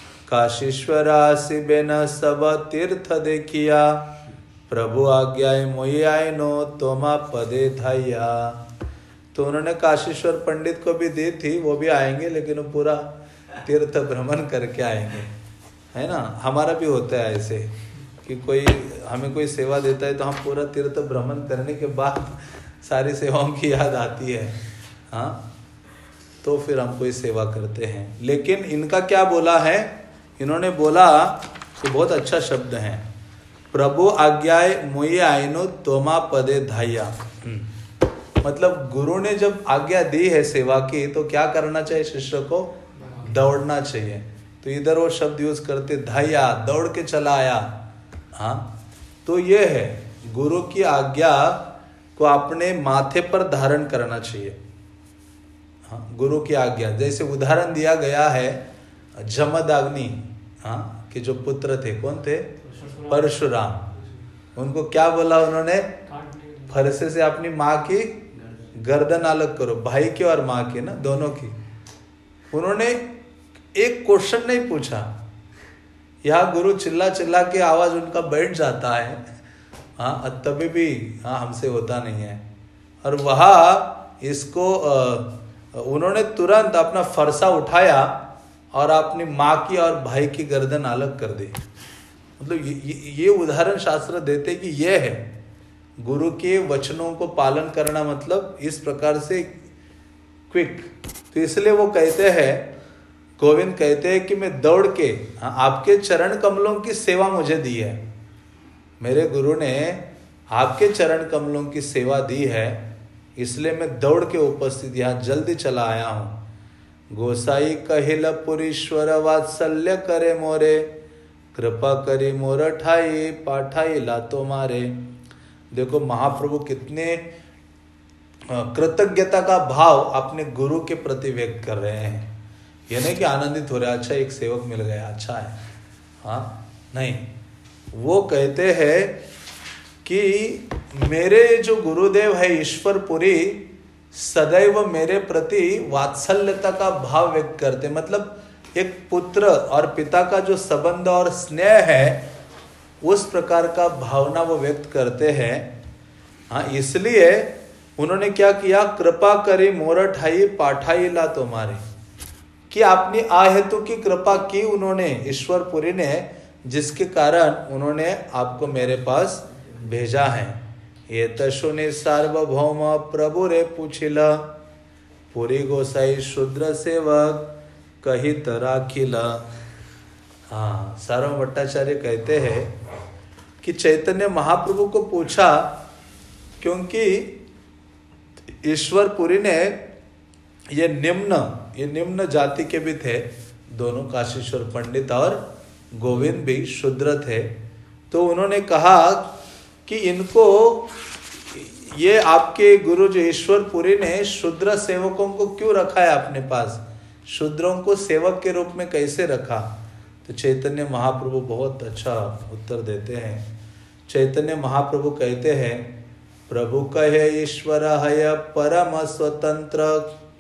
[SPEAKER 1] काशीश्वरासि बेन सब तीर्थ देखिया, प्रभु आज्ञाए मोई आए नो तोमा पदे धाइया। तो उन्होंने काशीश्वर पंडित को भी दी थी, वो भी आएंगे, लेकिन वो पूरा तीर्थ भ्रमण करके आएंगे, है ना। हमारा भी होता है ऐसे कि कोई हमें कोई सेवा देता है तो हम पूरा तीर्थ भ्रमण करने के बाद सारी सेवाओं की याद आती है। हाँ, तो फिर हम कोई सेवा करते हैं। लेकिन इनका क्या बोला है? इन्होंने बोला कि बहुत अच्छा शब्द है, प्रभु आज्ञाए मुझे आइनो तोमा पदे धाइया। मतलब गुरु ने जब आज्ञा दी है सेवा की तो क्या करना चाहिए? शिष्य को दौड़ना चाहिए। तो इधर वो शब्द यूज करते, धाइया, दौड़ के चला आया। हाँ, तो ये है गुरु की आज्ञा को अपने माथे पर धारण करना चाहिए। हाँ, गुरु की आज्ञा, जैसे उदाहरण दिया गया है जमदग्नि, हाँ, कि जो पुत्र थे, कौन थे? परशुराम। उनको क्या बोला उन्होंने? फरसे से अपनी माँ की गर्दन अलग करो, भाई की और माँ की ना, दोनों की। उन्होंने एक क्वेश्चन नहीं पूछा। यहाँ गुरु चिल्ला चिल्ला के आवाज उनका बैठ जाता है, हाँ, तभी भी हाँ हमसे होता नहीं है। और वहाँ इसको उन्होंने तुरंत अपना फरसा उठाया और अपनी माँ की और भाई की गर्दन अलग कर दी। मतलब ये उदाहरण शास्त्र देते कि ये है गुरु के वचनों को पालन करना, मतलब इस प्रकार से क्विक। तो इसलिए वो कहते हैं, गोविंद कहते हैं कि मैं दौड़ के, आपके चरण कमलों की सेवा मुझे दी है, मेरे गुरु ने आपके चरण कमलों की सेवा दी है, इसलिए मैं दौड़ के उपस्थित यहाँ जल्दी चला आया हूँ। गोसाई कहिल पुरीश्वर वात्सल्य करे मोरे, कृपा करी मोर ठाई पाठाई लातो मारे। देखो महाप्रभु कितने कृतज्ञता का भाव अपने गुरु के प्रति व्यक्त कर रहे हैं। ये नहीं कि आनंदित हो रहे, अच्छा एक सेवक मिल गया, अच्छा है, हाँ, नहीं, वो कहते हैं कि मेरे जो गुरुदेव है ईश्वरपुरी सदैव मेरे प्रति वात्सल्यता का भाव व्यक्त करते। मतलब एक पुत्र और पिता का जो संबंध और स्नेह है, उस प्रकार का भावना वो व्यक्त करते हैं। हाँ, इसलिए उन्होंने क्या किया? कृपा करी मोर ठाई पाठाई ला तुम्हारे, कि अपनी आहेतु की कृपा की उन्होंने, ईश्वरपुरी ने, जिसके कारण उन्होंने आपको मेरे पास भेजा है। ये तशुनि सार्वभौम प्रभु रे पूछिला, पुरी गोसाई शूद्र सेवक कही तरह खिला। हाँ, सार्वभौम भट्टाचार्य कहते हैं कि चैतन्य महाप्रभु को पूछा, क्योंकि ईश्वरपुरी ने ये निम्न जाति के भी थे, दोनों काशीश्वर पंडित और गोविंद भी शूद्र थे। तो उन्होंने कहा कि इनको, ये आपके गुरु जो ईश्वरपुरी ने शूद्र सेवकों को क्यों रखा है अपने पास, शूद्रों को सेवक के रूप में कैसे रखा? तो चैतन्य महाप्रभु बहुत अच्छा उत्तर देते हैं। चैतन्य महाप्रभु कहते हैं, प्रभु कहे ईश्वर है परम स्वतंत्र।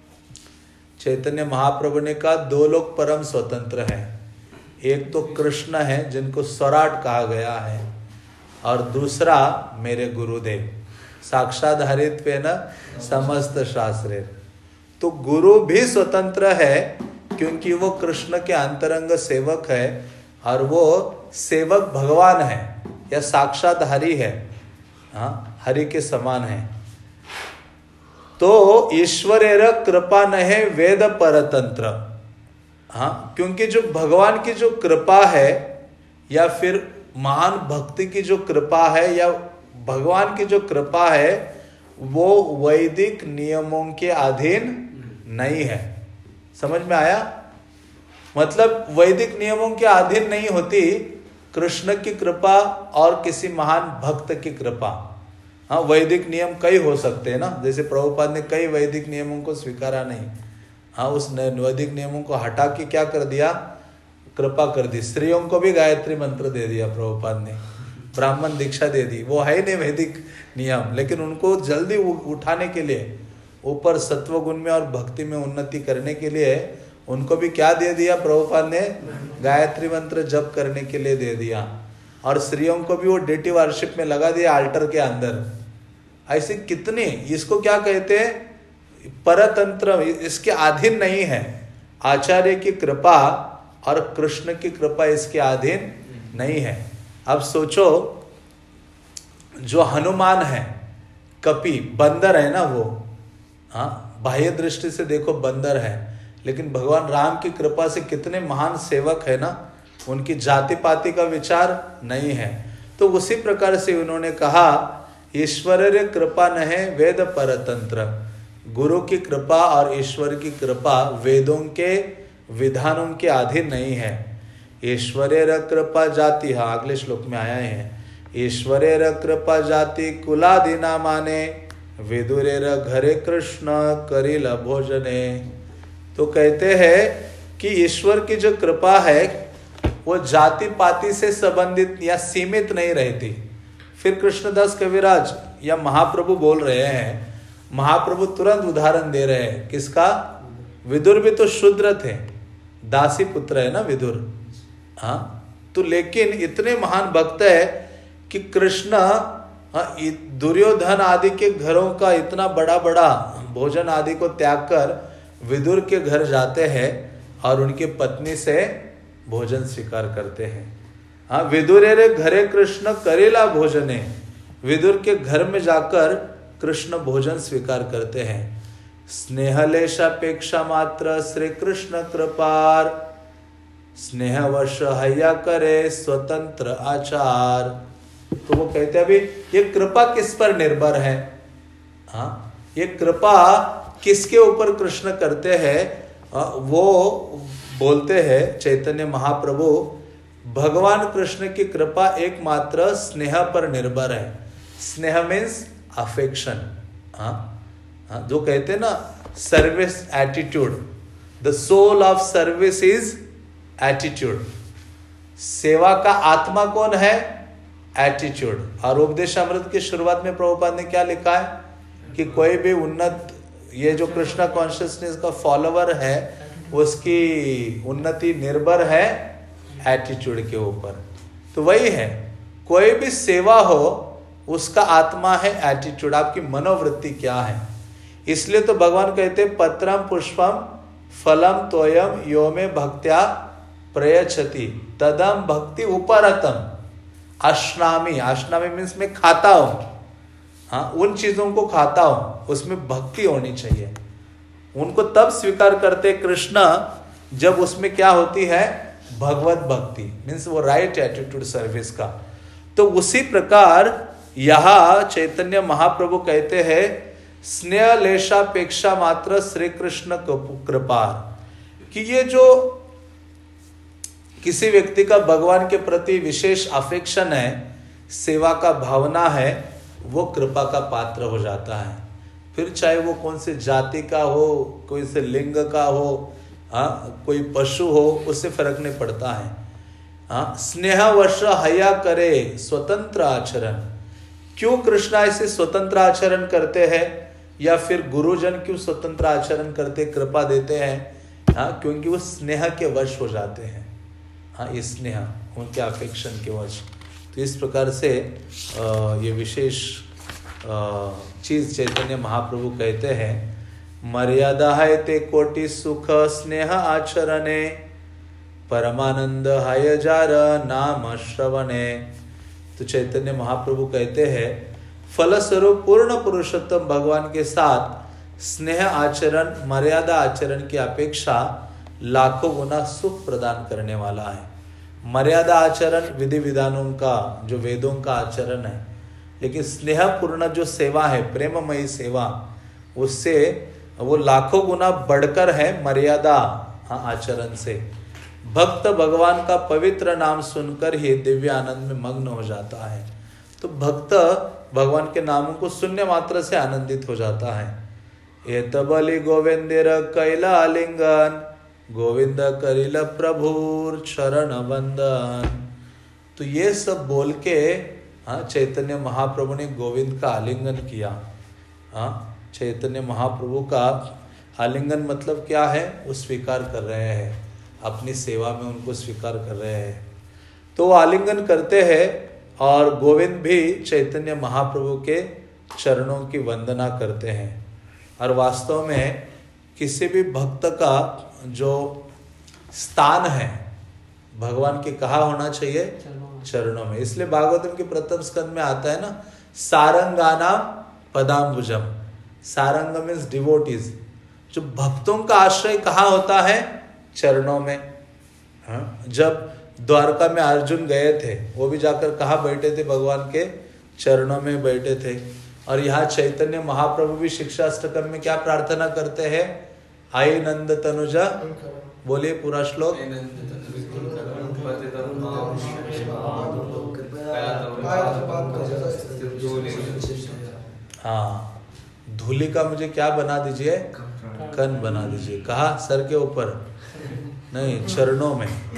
[SPEAKER 1] चैतन्य महाप्रभु ने कहा दो लोग परम स्वतंत्र हैं, एक तो कृष्ण है जिनको स्वराट कहा गया है, और दूसरा मेरे गुरुदेव, साक्षाधारित्वेन समस्त शास्त्रे। तो गुरु भी स्वतंत्र है क्योंकि वो कृष्ण के अंतरंग सेवक है, और वो सेवक भगवान है या साक्षात हरि है, हाँ, हरि के समान है। तो ईश्वरेर कृपा नहे वेद परतंत्र, हाँ, क्योंकि जो भगवान की जो कृपा है या फिर महान भक्ति की जो कृपा है या भगवान की जो कृपा है, वो वैदिक नियमों के अधीन नहीं है। समझ में आया? मतलब वैदिक नियमों के अधीन नहीं होती कृष्ण की कृपा और किसी महान भक्त की कृपा। हाँ, वैदिक नियम कई हो सकते हैं ना, जैसे प्रभुपाद ने कई वैदिक नियमों को स्वीकारा नहीं, हाँ, उस वैदिक नियमों को हटा के क्या कर दिया? कृपा कर दी। स्त्रियों को भी गायत्री मंत्र दे दिया प्रभुपाद ने, ब्राह्मण दीक्षा दे दी। वो है नहीं वैदिक नियम, लेकिन उनको जल्दी उठाने के लिए, ऊपर सत्व गुण में और भक्ति में उन्नति करने के लिए उनको भी क्या दे दिया प्रभुपाद ने? गायत्री मंत्र जप करने के लिए दे दिया। और स्त्रियों को भी वो डेटी वर्शिप में लगा दिया अल्टर के अंदर। ऐसे कितने, इसको क्या कहते हैं? परतंत्र, इसके अधीन नहीं है। आचार्य की कृपा और कृष्ण की कृपा इसके अधीन नहीं है। अब सोचो, जो हनुमान है, कपि बंदर है ना वो, हाँ, बाह्य दृष्टि से देखो बंदर है, लेकिन भगवान राम की कृपा से कितने महान सेवक है ना, उनकी जाति पाति का विचार नहीं है। तो उसी प्रकार से उन्होंने कहा, ईश्वर कृपा न है वेद परतंत्र, गुरु की कृपा और ईश्वर की कृपा वेदों के विधानों के अधीन नहीं है। ईश्वरेर कृपा जाति, हाँ अगले श्लोक में आया है, ईश्वरेर कृपा जाति कुलादि ना माने, विदुरेर घरे कृष्ण करिल भोजने। तो कहते हैं कि ईश्वर की जो कृपा है वो जाति पाति से संबंधित या सीमित नहीं रहती। फिर कृष्णदास कविराज या महाप्रभु बोल रहे हैं, महाप्रभु तुरंत उदाहरण दे रहे हैं किसका? विदुर भी तो शूद्र थे, दासी पुत्र है ना विदुर। हाँ, तो लेकिन इतने महान भक्त है कि कृष्ण दुर्योधन आदि के घरों का इतना बड़ा बड़ा भोजन आदि को त्याग कर विदुर के घर जाते हैं और उनकी पत्नी से भोजन स्वीकार करते हैं। हाँ, विदुरेरे घरे कृष्ण करेला भोजने, विदुर के घर में जाकर कृष्ण भोजन स्वीकार करते हैं। स्नेहलेशापेक्षा मात्र श्री कृष्ण कृपार, स्नेहवश हया करे स्वतंत्र आचार। तो वो कहते हैं अभी ये कृपा किस पर निर्भर है? हाँ, ये कृपा किसके ऊपर कृष्ण करते हैं? वो बोलते हैं चैतन्य महाप्रभु, भगवान कृष्ण की कृपा एकमात्र स्नेह पर निर्भर है। स्नेह मीन्स अफेक्शन। हाँ, जो कहते हैं ना service attitude, the soul of service is attitude. सेवा का आत्मा कौन है? एटीट्यूड। और उपदेशामृत की शुरुआत में प्रभुपाद ने क्या लिखा है कि कोई भी उन्नत, ये जो कृष्णा कॉन्शियसनेस का फॉलोवर है, उसकी उन्नति निर्भर है एटीट्यूड के ऊपर। तो वही है, कोई भी सेवा हो उसका आत्मा है एटीट्यूड, आपकी मनोवृत्ति क्या है। इसलिए तो भगवान कहते पत्रम पुष्पम फलम तोयम यो में भक्त्या प्रयच्छति तदम भक्ति उपरतम अश्नामी। अश्नामी मीन्स मैं खाता हूं। हाँ, उन चीजों को खाता हूं, उसमें भक्ति होनी चाहिए। उनको तब स्वीकार करते कृष्ण जब उसमें क्या होती है? भगवत भक्ति, मीन्स वो राइट एटीट्यूड सर्विस का। तो उसी प्रकार यहां चैतन्य महाप्रभु कहते हैं स्नेह लेशापेक्षा मात्र श्री कृष्ण कृपा, कि ये जो किसी व्यक्ति का भगवान के प्रति विशेष अफेक्शन है, सेवा का भावना है, वो कृपा का पात्र हो जाता है। फिर चाहे वो कौन से जाति का हो, कोई से लिंग का हो, कोई पशु हो, उससे फर्क नहीं पड़ता है। स्नेहवश हया करे स्वतंत्र आचरण। क्यों कृष्ण ऐसे स्वतंत्र आचरण करते हैं, या फिर गुरुजन क्यों स्वतंत्र आचरण करते, कृपा देते हैं? क्योंकि वो स्नेह के वश हो जाते हैं। ये स्नेह उनके अफेक्शन के वश। तो इस प्रकार से ये विशेष चीज चैतन्य महाप्रभु कहते हैं, मर्यादा है ते कोटि सुख स्नेह आचरणे, परमानंद हाय जार नाम श्रवणे। तो चैतन्य महाप्रभु कहते हैं फलस्वरूप पूर्ण पुरुषोत्तम भगवान के साथ स्नेह आचरण मर्यादा आचरण की अपेक्षा लाखों गुना सुख प्रदान करने वाला है। मर्यादा आचरण विधि विधानों का, जो वेदों का आचरण है, लेकिन स्नेहपूर्ण जो सेवा है, प्रेममयी सेवा, उससे वो लाखों गुना बढ़कर है मर्यादा आचरण से। भक्त भगवान का पवित्र नाम सुनकर ही दिव्य आनंद में मग्न हो जाता है। तो भक्त भगवान के नामों को सुनने मात्र से आनंदित हो जाता है। ये तबली गोविंदेर कैला आलिंगन, गोविंद करिल प्रभुर चरण वंदन। तो ये सब बोल के चैतन्य महाप्रभु ने गोविंद का आलिंगन किया। चैतन्य महाप्रभु का आलिंगन मतलब क्या है? वो स्वीकार कर रहे हैं, अपनी सेवा में उनको स्वीकार कर रहे हैं। तो आलिंगन करते हैं और गोविंद भी चैतन्य महाप्रभु के चरणों की वंदना करते हैं। और वास्तव में किसी भी भक्त का जो स्थान है भगवान के कहाँ होना चाहिए? चरणों में। इसलिए भागवतम के प्रथम स्कंद में आता है ना, सारंगानाम पदाम्बुजम। सारंग मीन्स डिवोटीज। जो भक्तों का आश्रय कहाँ होता है? चरणों में। जब द्वारका में अर्जुन गए थे, वो भी जाकर कहाँ बैठे थे? भगवान के चरणों में बैठे थे। और यहाँ चैतन्य महाप्रभु भी शिक्षाष्टकम में क्या प्रार्थना करते हैं? आई नंद तनुजा, बोलिए पूरा श्लोक। हाँ, धूली का मुझे क्या बना दीजिए? कन बना दीजिए। कहा? सर के ऊपर नहीं, चरणों में।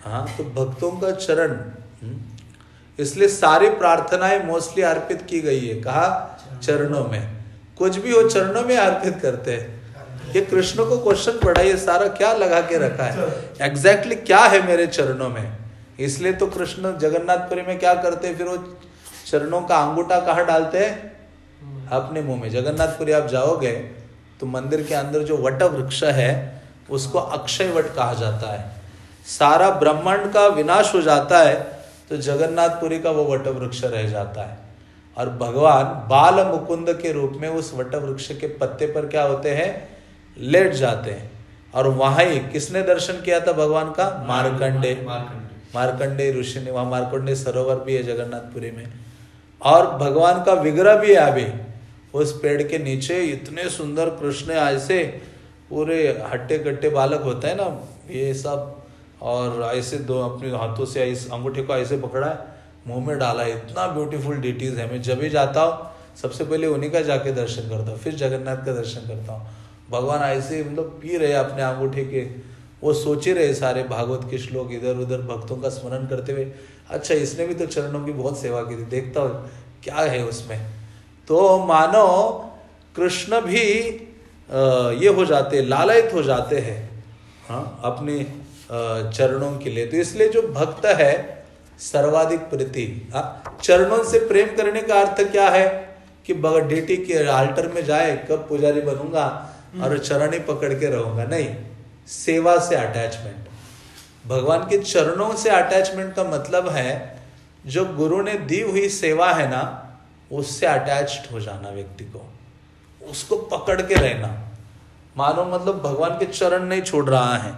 [SPEAKER 1] हाँ, तो भक्तों का चरण, इसलिए सारी प्रार्थनाएं मोस्टली अर्पित की गई है, कहा चरणों में, कुछ भी हो चरणों में अर्पित करते हैं। ये कृष्ण को क्वेश्चन पड़ा, ये सारा क्या लगा के रखा है, एग्जैक्टली क्या है मेरे चरणों में। इसलिए तो कृष्ण जगन्नाथपुरी में क्या करते हैं, फिर वो चरणों का अंगूठा कहाँ डालते हैं, अपने मुंह में। जगन्नाथपुरी आप जाओगे तो मंदिर के अंदर जो वट वृक्ष है उसको अक्षय वट कहा जाता है। सारा ब्रह्मांड का विनाश हो जाता है तो जगन्नाथपुरी का वो वट वृक्ष रह जाता है, और भगवान बाल मुकुंद के रूप में उस वट वृक्ष के पत्ते पर क्या होते हैं, लेट जाते हैं। और वहां ही किसने दर्शन किया था भगवान का, मार्कंडे ऋषि ने, वहां मार्कंडे सरोवर भी है जगन्नाथपुरी में, और भगवान का विग्रह भी है अभी उस पेड़ के नीचे। इतने सुंदर कृष्ण ऐसे पूरे हट्टे कट्टे बालक होता है ना ये सब, और ऐसे दो अपने हाथों से ऐसे अंगूठे को ऐसे पकड़ा है, मुंह में डाला है। इतना ब्यूटीफुल डिटीज है। मैं जब भी जाता हूँ सबसे पहले उन्हीं का जाके दर्शन करता हूँ, फिर जगन्नाथ का दर्शन करता हूँ। भगवान ऐसे मतलब पी रहे अपने अंगूठे के, वो सोच ही रहे सारे भागवत के श्लोक, इधर उधर भक्तों का स्मरण करते हुए। अच्छा, इसने भी तो चरणों की बहुत सेवा की थी, देखता हूँ क्या है उसमें। तो मानो कृष्ण भी ये हो जाते, लालयित हो जाते हैं हाँ अपने चरणों के लिए। तो इसलिए जो भक्त है सर्वाधिक प्रीति, चरणों से प्रेम करने का अर्थ क्या है कि डेटी के आल्टर में जाए, कब पुजारी बनूंगा और चरण ही पकड़ के रहूंगा, नहीं, सेवा से अटैचमेंट। भगवान के चरणों से अटैचमेंट का मतलब है जो गुरु ने दी हुई सेवा है ना, उससे अटैच्ड हो जाना व्यक्ति को, उसको पकड़ के रहना। मानो मतलब भगवान के चरण नहीं छोड़ रहा है।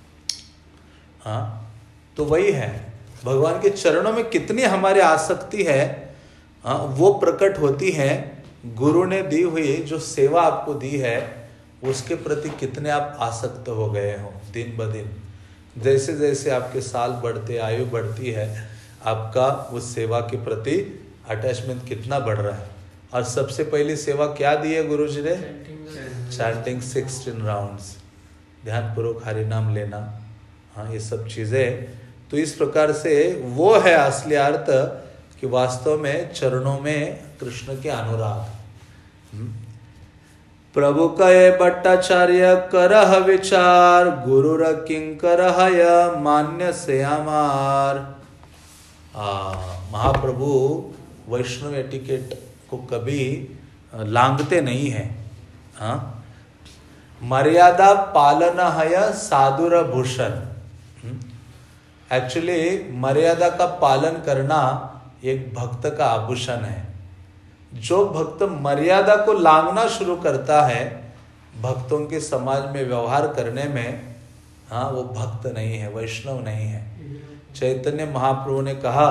[SPEAKER 1] हाँ, तो वही है, भगवान के चरणों में कितनी हमारी आसक्ति है हाँ, वो प्रकट होती है। गुरु ने दी हुई जो सेवा आपको दी है उसके प्रति कितने आप आसक्त हो गए हो दिन ब दिन। जैसे जैसे आपके साल बढ़ते, आयु बढ़ती है, आपका उस सेवा के प्रति अटैचमेंट कितना बढ़ रहा है। और सबसे पहली सेवा क्या दी है गुरु जी ने, चैंटिंग 16 राउंड्स, ध्यान पूर्वक हरि नाम लेना, हाँ ये सब चीजें। तो इस प्रकार से वो है असली अर्थ कि वास्तव में चरणों में कृष्ण के अनुराग। प्रभु कहे भट्टाचार्य करह विचार, गुरु किंकर मान्य से अमार। महाप्रभु वैष्णव एटिकेट को कभी लांघते नहीं है। हाँ, मर्यादा पालन है साधुर भूषण। एक्चुअली मर्यादा का पालन करना एक भक्त का आभूषण है। जो भक्त मर्यादा को लांघना शुरू करता है भक्तों के समाज में व्यवहार करने में, हाँ वो भक्त नहीं है, वैष्णव नहीं है। चैतन्य महाप्रभु ने कहा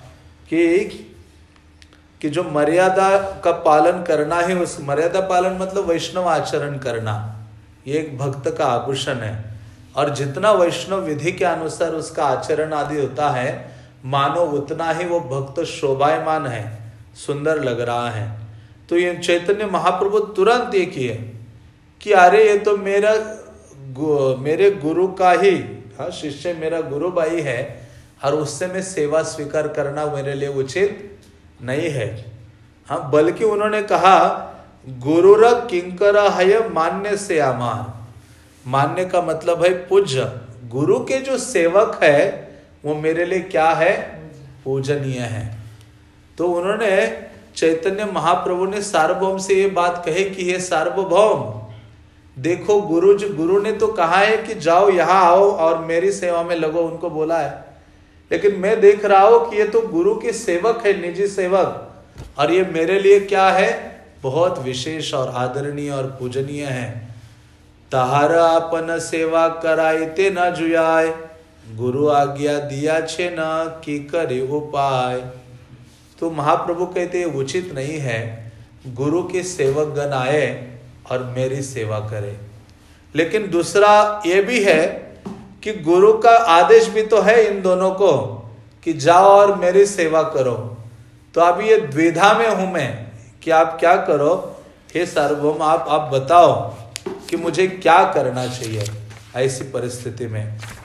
[SPEAKER 1] कि जो मर्यादा का पालन करना है, उस मर्यादा पालन मतलब वैष्णव आचरण करना, ये एक भक्त का आभूषण है। और जितना वैष्णव विधि के अनुसार उसका आचरण आदि होता है, मानो उतना ही वो भक्त शोभायमान है, सुंदर लग रहा है। तो ये चैतन्य महाप्रभु तुरंत ये किए कि अरे ये तो मेरे गुरु का ही हाँ शिष्य, मेरा गुरु भाई है, और उससे मैं सेवा स्वीकार करना मेरे लिए उचित नहीं है। हाँ, बल्कि उन्होंने कहा गुरुर किंकर है मान्य से अमार। मान्य का मतलब है पूज्य। गुरु के जो सेवक है वो मेरे लिए क्या है, पूजनीय है। तो उन्होंने चैतन्य महाप्रभु ने सार्वभौम से ये बात कही कि ये सार्वभौम देखो, गुरु ने तो कहा है कि जाओ यहाँ आओ और मेरी सेवा में लगो, उनको बोला है, लेकिन मैं देख रहा हूं कि ये तो गुरु के सेवक है, निजी सेवक, और ये मेरे लिए क्या है, बहुत विशेष और आदरणीय और पूजनीय है। ताहारा अपन सेवा कराइते न जुयाय, गुरु आज्ञा दिया छे न की करे उपाय। तो महाप्रभु कहते उचित नहीं है गुरु के सेवक गण आए और मेरी सेवा करे। लेकिन दूसरा ये भी है कि गुरु का आदेश भी तो है इन दोनों को कि जाओ और मेरी सेवा करो। तो अभी ये द्विधा में हूं मैं कि आप क्या करो, हे सार्वभौम आप बताओ कि मुझे क्या करना चाहिए ऐसी परिस्थिति में।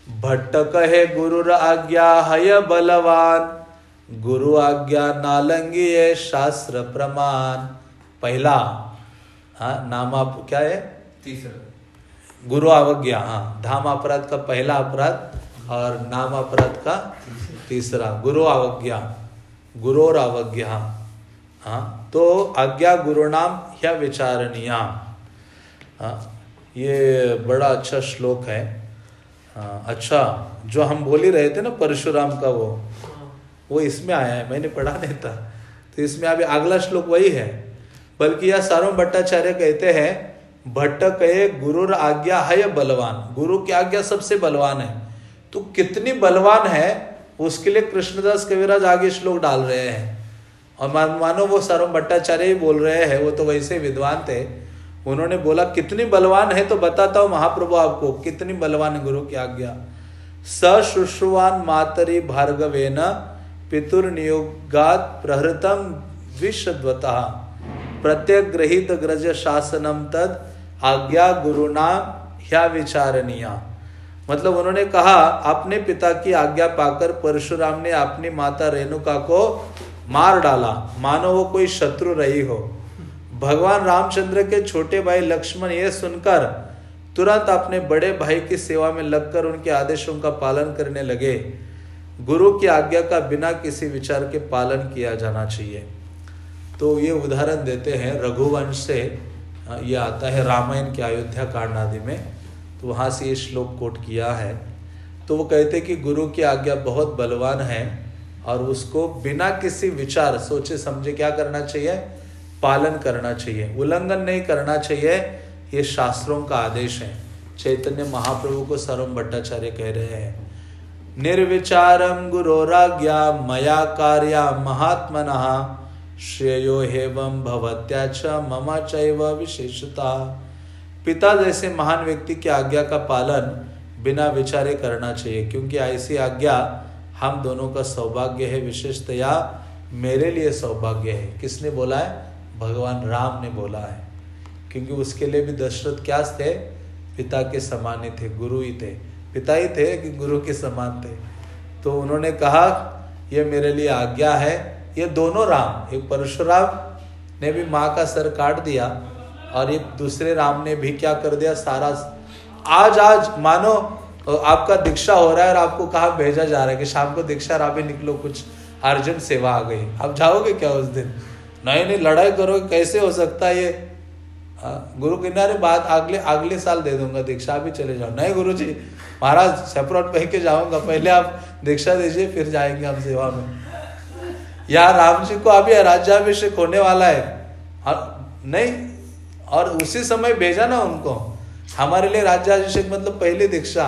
[SPEAKER 1] भट्ट कहे गुरुर आज्ञा हय बलवान, गुरु आज्ञा नालंगी है शास्त्र प्रमाण। पहला नाम आप क्या है?
[SPEAKER 2] तीसरा
[SPEAKER 1] गुरु अवज्ञा। धाम अपराध का पहला अपराध और नाम अपराध का तीसरा, गुरु अवज्ञा, गुरु और अवज्ञा। तो आज्ञा गुरु नाम या विचारणीया। ये बड़ा अच्छा श्लोक है। अच्छा, जो हम बोल ही रहे थे ना परशुराम का, वो इसमें आया है, मैंने पढ़ा नहीं था। तो इसमें अभी अगला श्लोक वही है। बल्कि यह सार्वभौम भट्टाचार्य कहते हैं, भट्ट कहे गुरुर आज्ञा है बलवान, गुरु की आज्ञा सबसे बलवान है। तो कितनी बलवान है उसके लिए कृष्णदास कविराज आगे श्लोक डाल रहे हैं। और मानो वो सार्वभौम भट्टाचार्य ही बोल रहे हैं, वो तो वैसे विद्वान थे। उन्होंने बोला कितनी बलवान है, तो बताता हूं महाप्रभु आपको कितनी बलवान है गुरु की आज्ञा। सशुश्रुवान मातरी भार्गवेन पितुर नियोगात प्रहृतम विषद्वतः प्रत्यक ग्रहित ग्रज शासनम तद आज्ञा गुरुना ह्या विचारणीया। मतलब उन्होंने कहा अपने पिता की आज्ञा पाकर परशुराम ने अपनी माता रेणुका को मार डाला, मानो वो कोई शत्रु रही हो। भगवान रामचंद्र के छोटे भाई लक्ष्मण ये सुनकर तुरंत अपने बड़े भाई की सेवा में लगकर उनके आदेशों का पालन करने लगे। गुरु की आज्ञा का बिना किसी विचार के पालन किया जाना चाहिए। तो ये उदाहरण देते हैं रघुवंश से, ये आता है रामायण के अयोध्या कांड आदि में, तो वहाँ से ये श्लोक कोट किया है। तो वो कहते कि गुरु की आज्ञा बहुत बलवान है और उसको बिना किसी विचार सोचे समझे क्या करना चाहिए, पालन करना चाहिए, उल्लंघन नहीं करना चाहिए। ये शास्त्रों का आदेश है। चैतन्य महाप्रभु को सार्वभौम भट्टाचार्य कह रहे हैं, निर्विचारम गुरोराज्ञा मया कार्या महात्मनः श्रेयो हेवं भवत्या च मम चैव विशेषता। पिता जैसे महान व्यक्ति की आज्ञा का पालन बिना विचारे करना चाहिए, क्योंकि ऐसी आज्ञा हम दोनों का सौभाग्य है, विशेषतया मेरे लिए सौभाग्य है। किसने बोला है? भगवान राम ने बोला है, क्योंकि उसके लिए भी दशरथ क्या थे? पिता के समान ही थे, गुरु ही थे, पिता ही थे कि गुरु के समान थे। तो उन्होंने कहा ये मेरे लिए आज्ञा है। ये दोनों राम, एक परशुराम ने भी माँ का सर काट दिया और एक दूसरे राम ने भी क्या कर दिया, सारा। आज मानो आपका दीक्षा हो रहा है और आपको कहा भेजा जा रहा है कि शाम को दीक्षा राबे निकलो, कुछ अर्जेंट सेवा आ गई, आप जाओगे क्या उस दिन? नहीं लड़ाई करोगे, कैसे हो सकता है ये? गुरु किनारे बात अगले साल दे दूंगा दीक्षा, अभी चले जाओ। नहीं गुरु जी, महाराज सेपरेट कह के जाऊंगा, पहले आप दीक्षा दीजिए फिर जाएंगे हम सेवा में। या राम जी को अभी राज्याभिषेक होने वाला है नहीं, और उसी समय भेजा ना उनको। हमारे लिए राज्याभिषेक मतलब पहले दीक्षा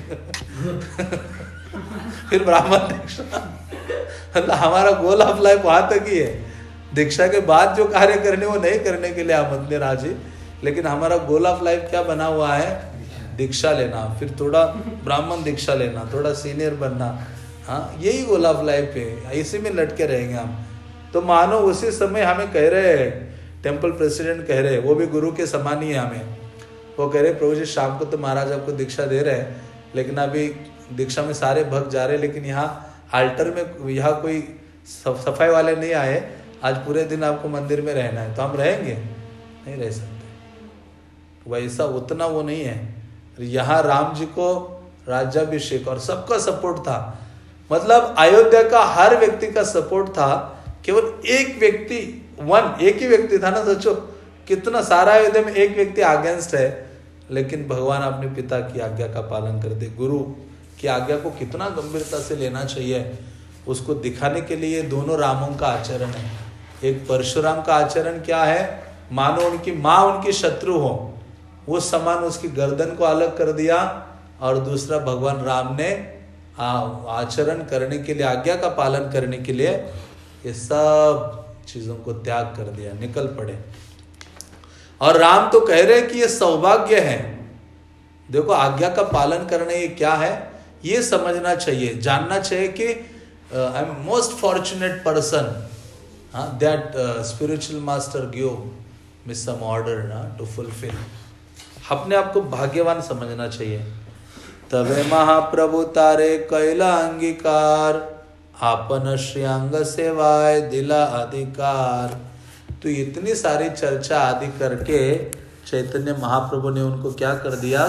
[SPEAKER 1] फिर ब्राह्मण दीक्षा, मतलब हमारा गोल ऑफ लाइफ वहां तक ही है। दीक्षा के बाद जो कार्य करने वो नहीं करने के लिए हम अपने राजी, लेकिन हमारा गोल ऑफ लाइफ क्या बना हुआ है? दीक्षा लेना, फिर थोड़ा ब्राह्मण दीक्षा लेना, थोड़ा सीनियर बनना। हाँ, यही गोल ऑफ लाइफ है, इसी में लटके रहेंगे हम। तो मानो उसी समय हमें कह रहे हैं, टेम्पल प्रेसिडेंट कह रहे हैं, वो भी गुरु के समान ही है हमें। वो कह रहे प्रभु जी शाम को तो महाराज आपको दीक्षा दे रहे हैं, लेकिन अभी दीक्षा में सारे भक्त जा रहे हैं, लेकिन यहाँ अल्टर में यहाँ कोई सफाई वाले नहीं आए, आज पूरे दिन आपको मंदिर में रहना है। तो हम रहेंगे? नहीं रह सकते। वैसा उतना वो नहीं है। यहाँ राम जी को राज्याभिषेक और सबका सपोर्ट था, मतलब अयोध्या का हर व्यक्ति का सपोर्ट था। केवल एक व्यक्ति, एक ही व्यक्ति था ना, सोचो कितना सारा अयोध्या में एक व्यक्ति अगेंस्ट है, लेकिन भगवान अपने पिता की आज्ञा का पालन करते। गुरु की आज्ञा को कितना गंभीरता से लेना चाहिए, उसको दिखाने के लिए दोनों रामों का आचरण है। एक परशुराम का आचरण क्या है? मानो उनकी माँ उनकी शत्रु हो, वो समान उसकी गर्दन को अलग कर दिया। और दूसरा भगवान राम ने आचरण करने के लिए, आज्ञा का पालन करने के लिए ये सब चीजों को त्याग कर दिया, निकल पड़े। और राम तो कह रहे कि ये सौभाग्य है। देखो आज्ञा का पालन करना ये क्या है, ये समझना चाहिए, जानना चाहिए कि I am most fortunate person that spiritual master give me some order to fulfil. अपने आप को भाग्यवान समझना चाहिए। तबे महाप्रभु तारे कैला अंगीकार, आपन श्रीअंग सेवाए दिला अधिकार। तो इतनी सारी चर्चा आदि करके चैतन्य महाप्रभु ने उनको क्या कर दिया,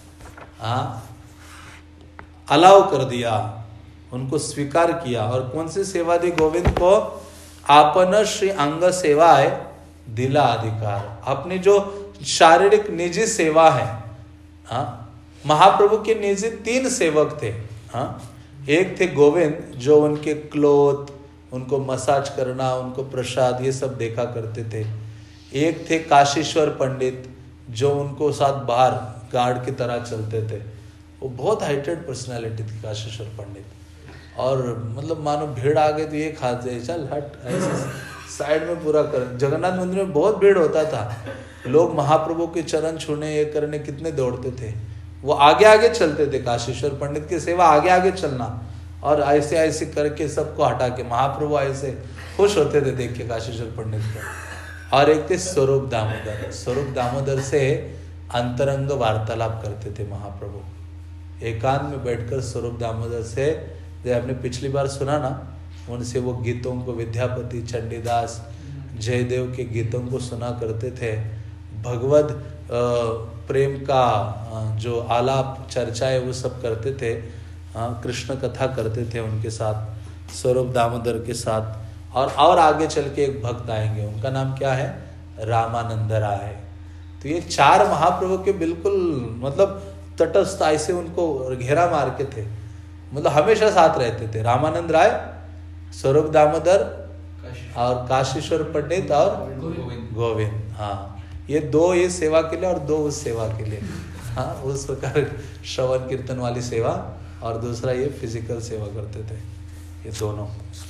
[SPEAKER 1] अलाउ कर दिया, उनको स्वीकार किया। और कौन सी सेवा दी गोविंद को, आपन श्री अंग सेवाए दिला अधिकार, अपनी जो शारीरिक निजी सेवा है। महाप्रभु के निजी 3 सेवक थे। एक थे गोविंद जो उनके क्लोथ, उनको मसाज करना, उनको प्रसाद ये सब देखा करते थे। एक थे काशीश्वर पंडित जो उनको साथ बाहर गार्ड की तरह चलते थे। वो बहुत हाइटेड पर्सनालिटी थी काशीश्वर पंडित, और मतलब मानो भीड़ आ गई तो ये खा दे, चल हट, ऐसे साइड में पूरा कर। जगन्नाथ मंदिर में बहुत भीड़ होता था, लोग महाप्रभु के चरण छूने ये करने कितने दौड़ते थे। वो आगे आगे चलते थे, काशीश्वर पंडित की सेवा आगे आगे चलना, और ऐसे ऐसे करके सबको हटा के महाप्रभु ऐसे खुश होते थे देख के काशीश्वर पंडित को। और एक थे स्वरूप दामोदर, स्वरूप दामोदर से अंतरंग वार्तालाप करते थे महाप्रभु। एकांत में बैठकर स्वरूप दामोदर से, जब आपने पिछली बार सुना ना, उनसे वो गीतों को, विद्यापति, चंडीदास, जयदेव के गीतों को सुना करते थे। भगवद प्रेम का जो आलाप चर्चा है वो सब करते थे। कृष्ण कथा करते थे उनके साथ, स्वरूप दामोदर के साथ। और आगे चल के एक भक्त आएंगे, उनका नाम क्या है, रामानंद राय। तो ये 4 महाप्रभु के बिल्कुल मतलब तटस्थ ऐसे उनको घेरा मार के थे, मतलब हमेशा साथ रहते थे। रामानंद राय, स्वरूप दामोदर और काशीश्वर पंडित और गोविंद। ये 2 ये सेवा के लिए और 2 उस सेवा के लिए। उस प्रकार श्रवण कीर्तन वाली सेवा, और दूसरा ये फिजिकल सेवा करते थे, ये दोनों।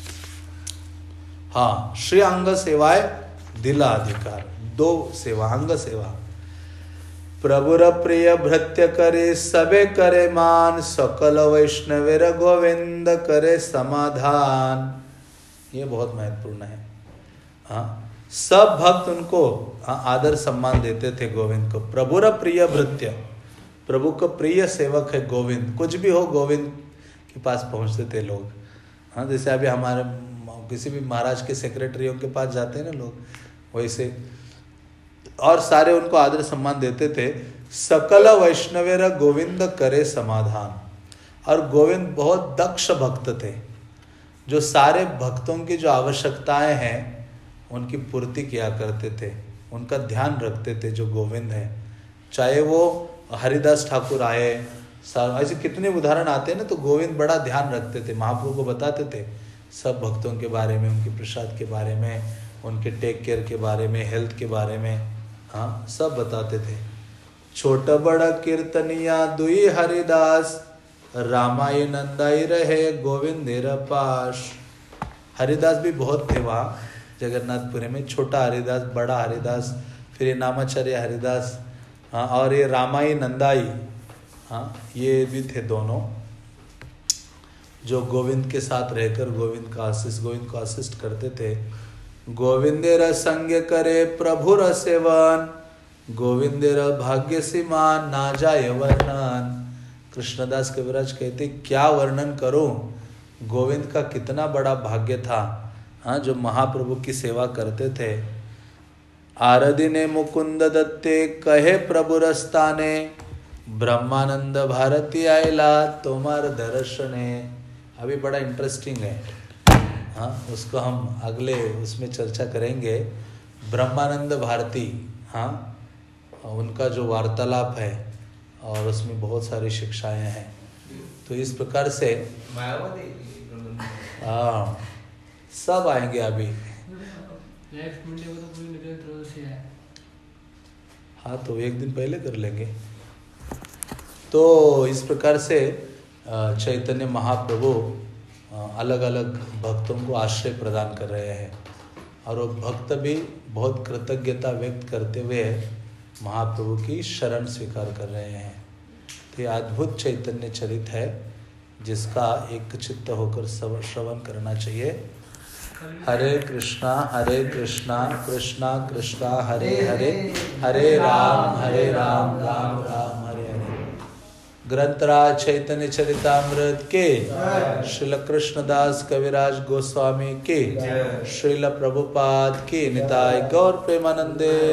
[SPEAKER 1] श्री अंग सेवाए दिला अधिकार, 2 सेवा, अंग सेवा। प्रभुर प्रिय भृत्य करे सबे करे मान, सकल वैष्णवेर गोविंद करे समाधान। ये बहुत महत्वपूर्ण है। सब भक्त उनको आदर सम्मान देते थे गोविंद को। प्रभुर प्रिय भृत्य, प्रभु का प्रिय सेवक है गोविंद। कुछ भी हो गोविंद के पास पहुंचते थे लोग। जैसे अभी हमारे किसी भी महाराज के सेक्रेटरियों के पास जाते हैं ना लोग, वैसे। और सारे उनको आदर सम्मान देते थे। सकल वैष्णवेर गोविंद करे समाधान। और गोविंद बहुत दक्ष भक्त थे, जो सारे भक्तों की जो आवश्यकताएं हैं उनकी पूर्ति किया करते थे, उनका ध्यान रखते थे जो गोविंद है। चाहे वो हरिदास ठाकुर आए, ऐसे कितने उदाहरण आते हैं ना, तो गोविंद बड़ा ध्यान रखते थे, महाप्रभु को बताते थे सब भक्तों के बारे में, उनके प्रसाद के बारे में, उनके टेक केयर के बारे में, हेल्थ के बारे में, सब बताते थे। छोटा बड़ा कीर्तनिया दुई हरिदास, रामाई नंदाई रहे गोविंदेर पास। हरिदास भी बहुत थे वहाँ जगन्नाथपुरी में, छोटा हरिदास, बड़ा हरिदास, फिर ये नामाचार्य हरिदास, और ये रामाई नंदाई, ये भी थे दोनों, जो गोविंद के साथ रहकर गोविंद को असिस्ट करते थे। गोविंदेर संग करे प्रभुर सेवन, गोविंदेर भाग्य सीमान ना जाय वर्णन। कृष्णदास कविराज कहते क्या वर्णन करूं, गोविंद का कितना बड़ा भाग्य था, जो महाप्रभु की सेवा करते थे। आरदिने मुकुंद दत्ते कहे प्रभु रस्ताने, ब्रह्मानंद भारती आयला तुम्हार दर्शने। अभी बड़ा इंटरेस्टिंग है, उसको हम अगले उसमें चर्चा करेंगे। ब्रह्मानंद भारती, उनका जो वार्तालाप है और उसमें बहुत सारी शिक्षाएं हैं। तो इस प्रकार से सब आएंगे अभी। तो एक दिन पहले कर लेंगे। तो इस प्रकार से चैतन्य महाप्रभु अलग अलग भक्तों को आश्रय प्रदान कर रहे हैं, और वो भक्त भी बहुत कृतज्ञता व्यक्त करते हुए महाप्रभु की शरण स्वीकार कर रहे हैं। तो ये अद्भुत चैतन्य चरित है, जिसका एक चित्त होकर श्रवण करना चाहिए। हरे कृष्णा कृष्णा कृष्णा हरे हरे, हरे राम राम राम हरे हरे। ग्रंथराज चैतन्य चरितामृत के, श्रील कृष्णदास कविराज गोस्वामी के, श्रील प्रभुपाद की, निताय गौर प्रेमानंदे।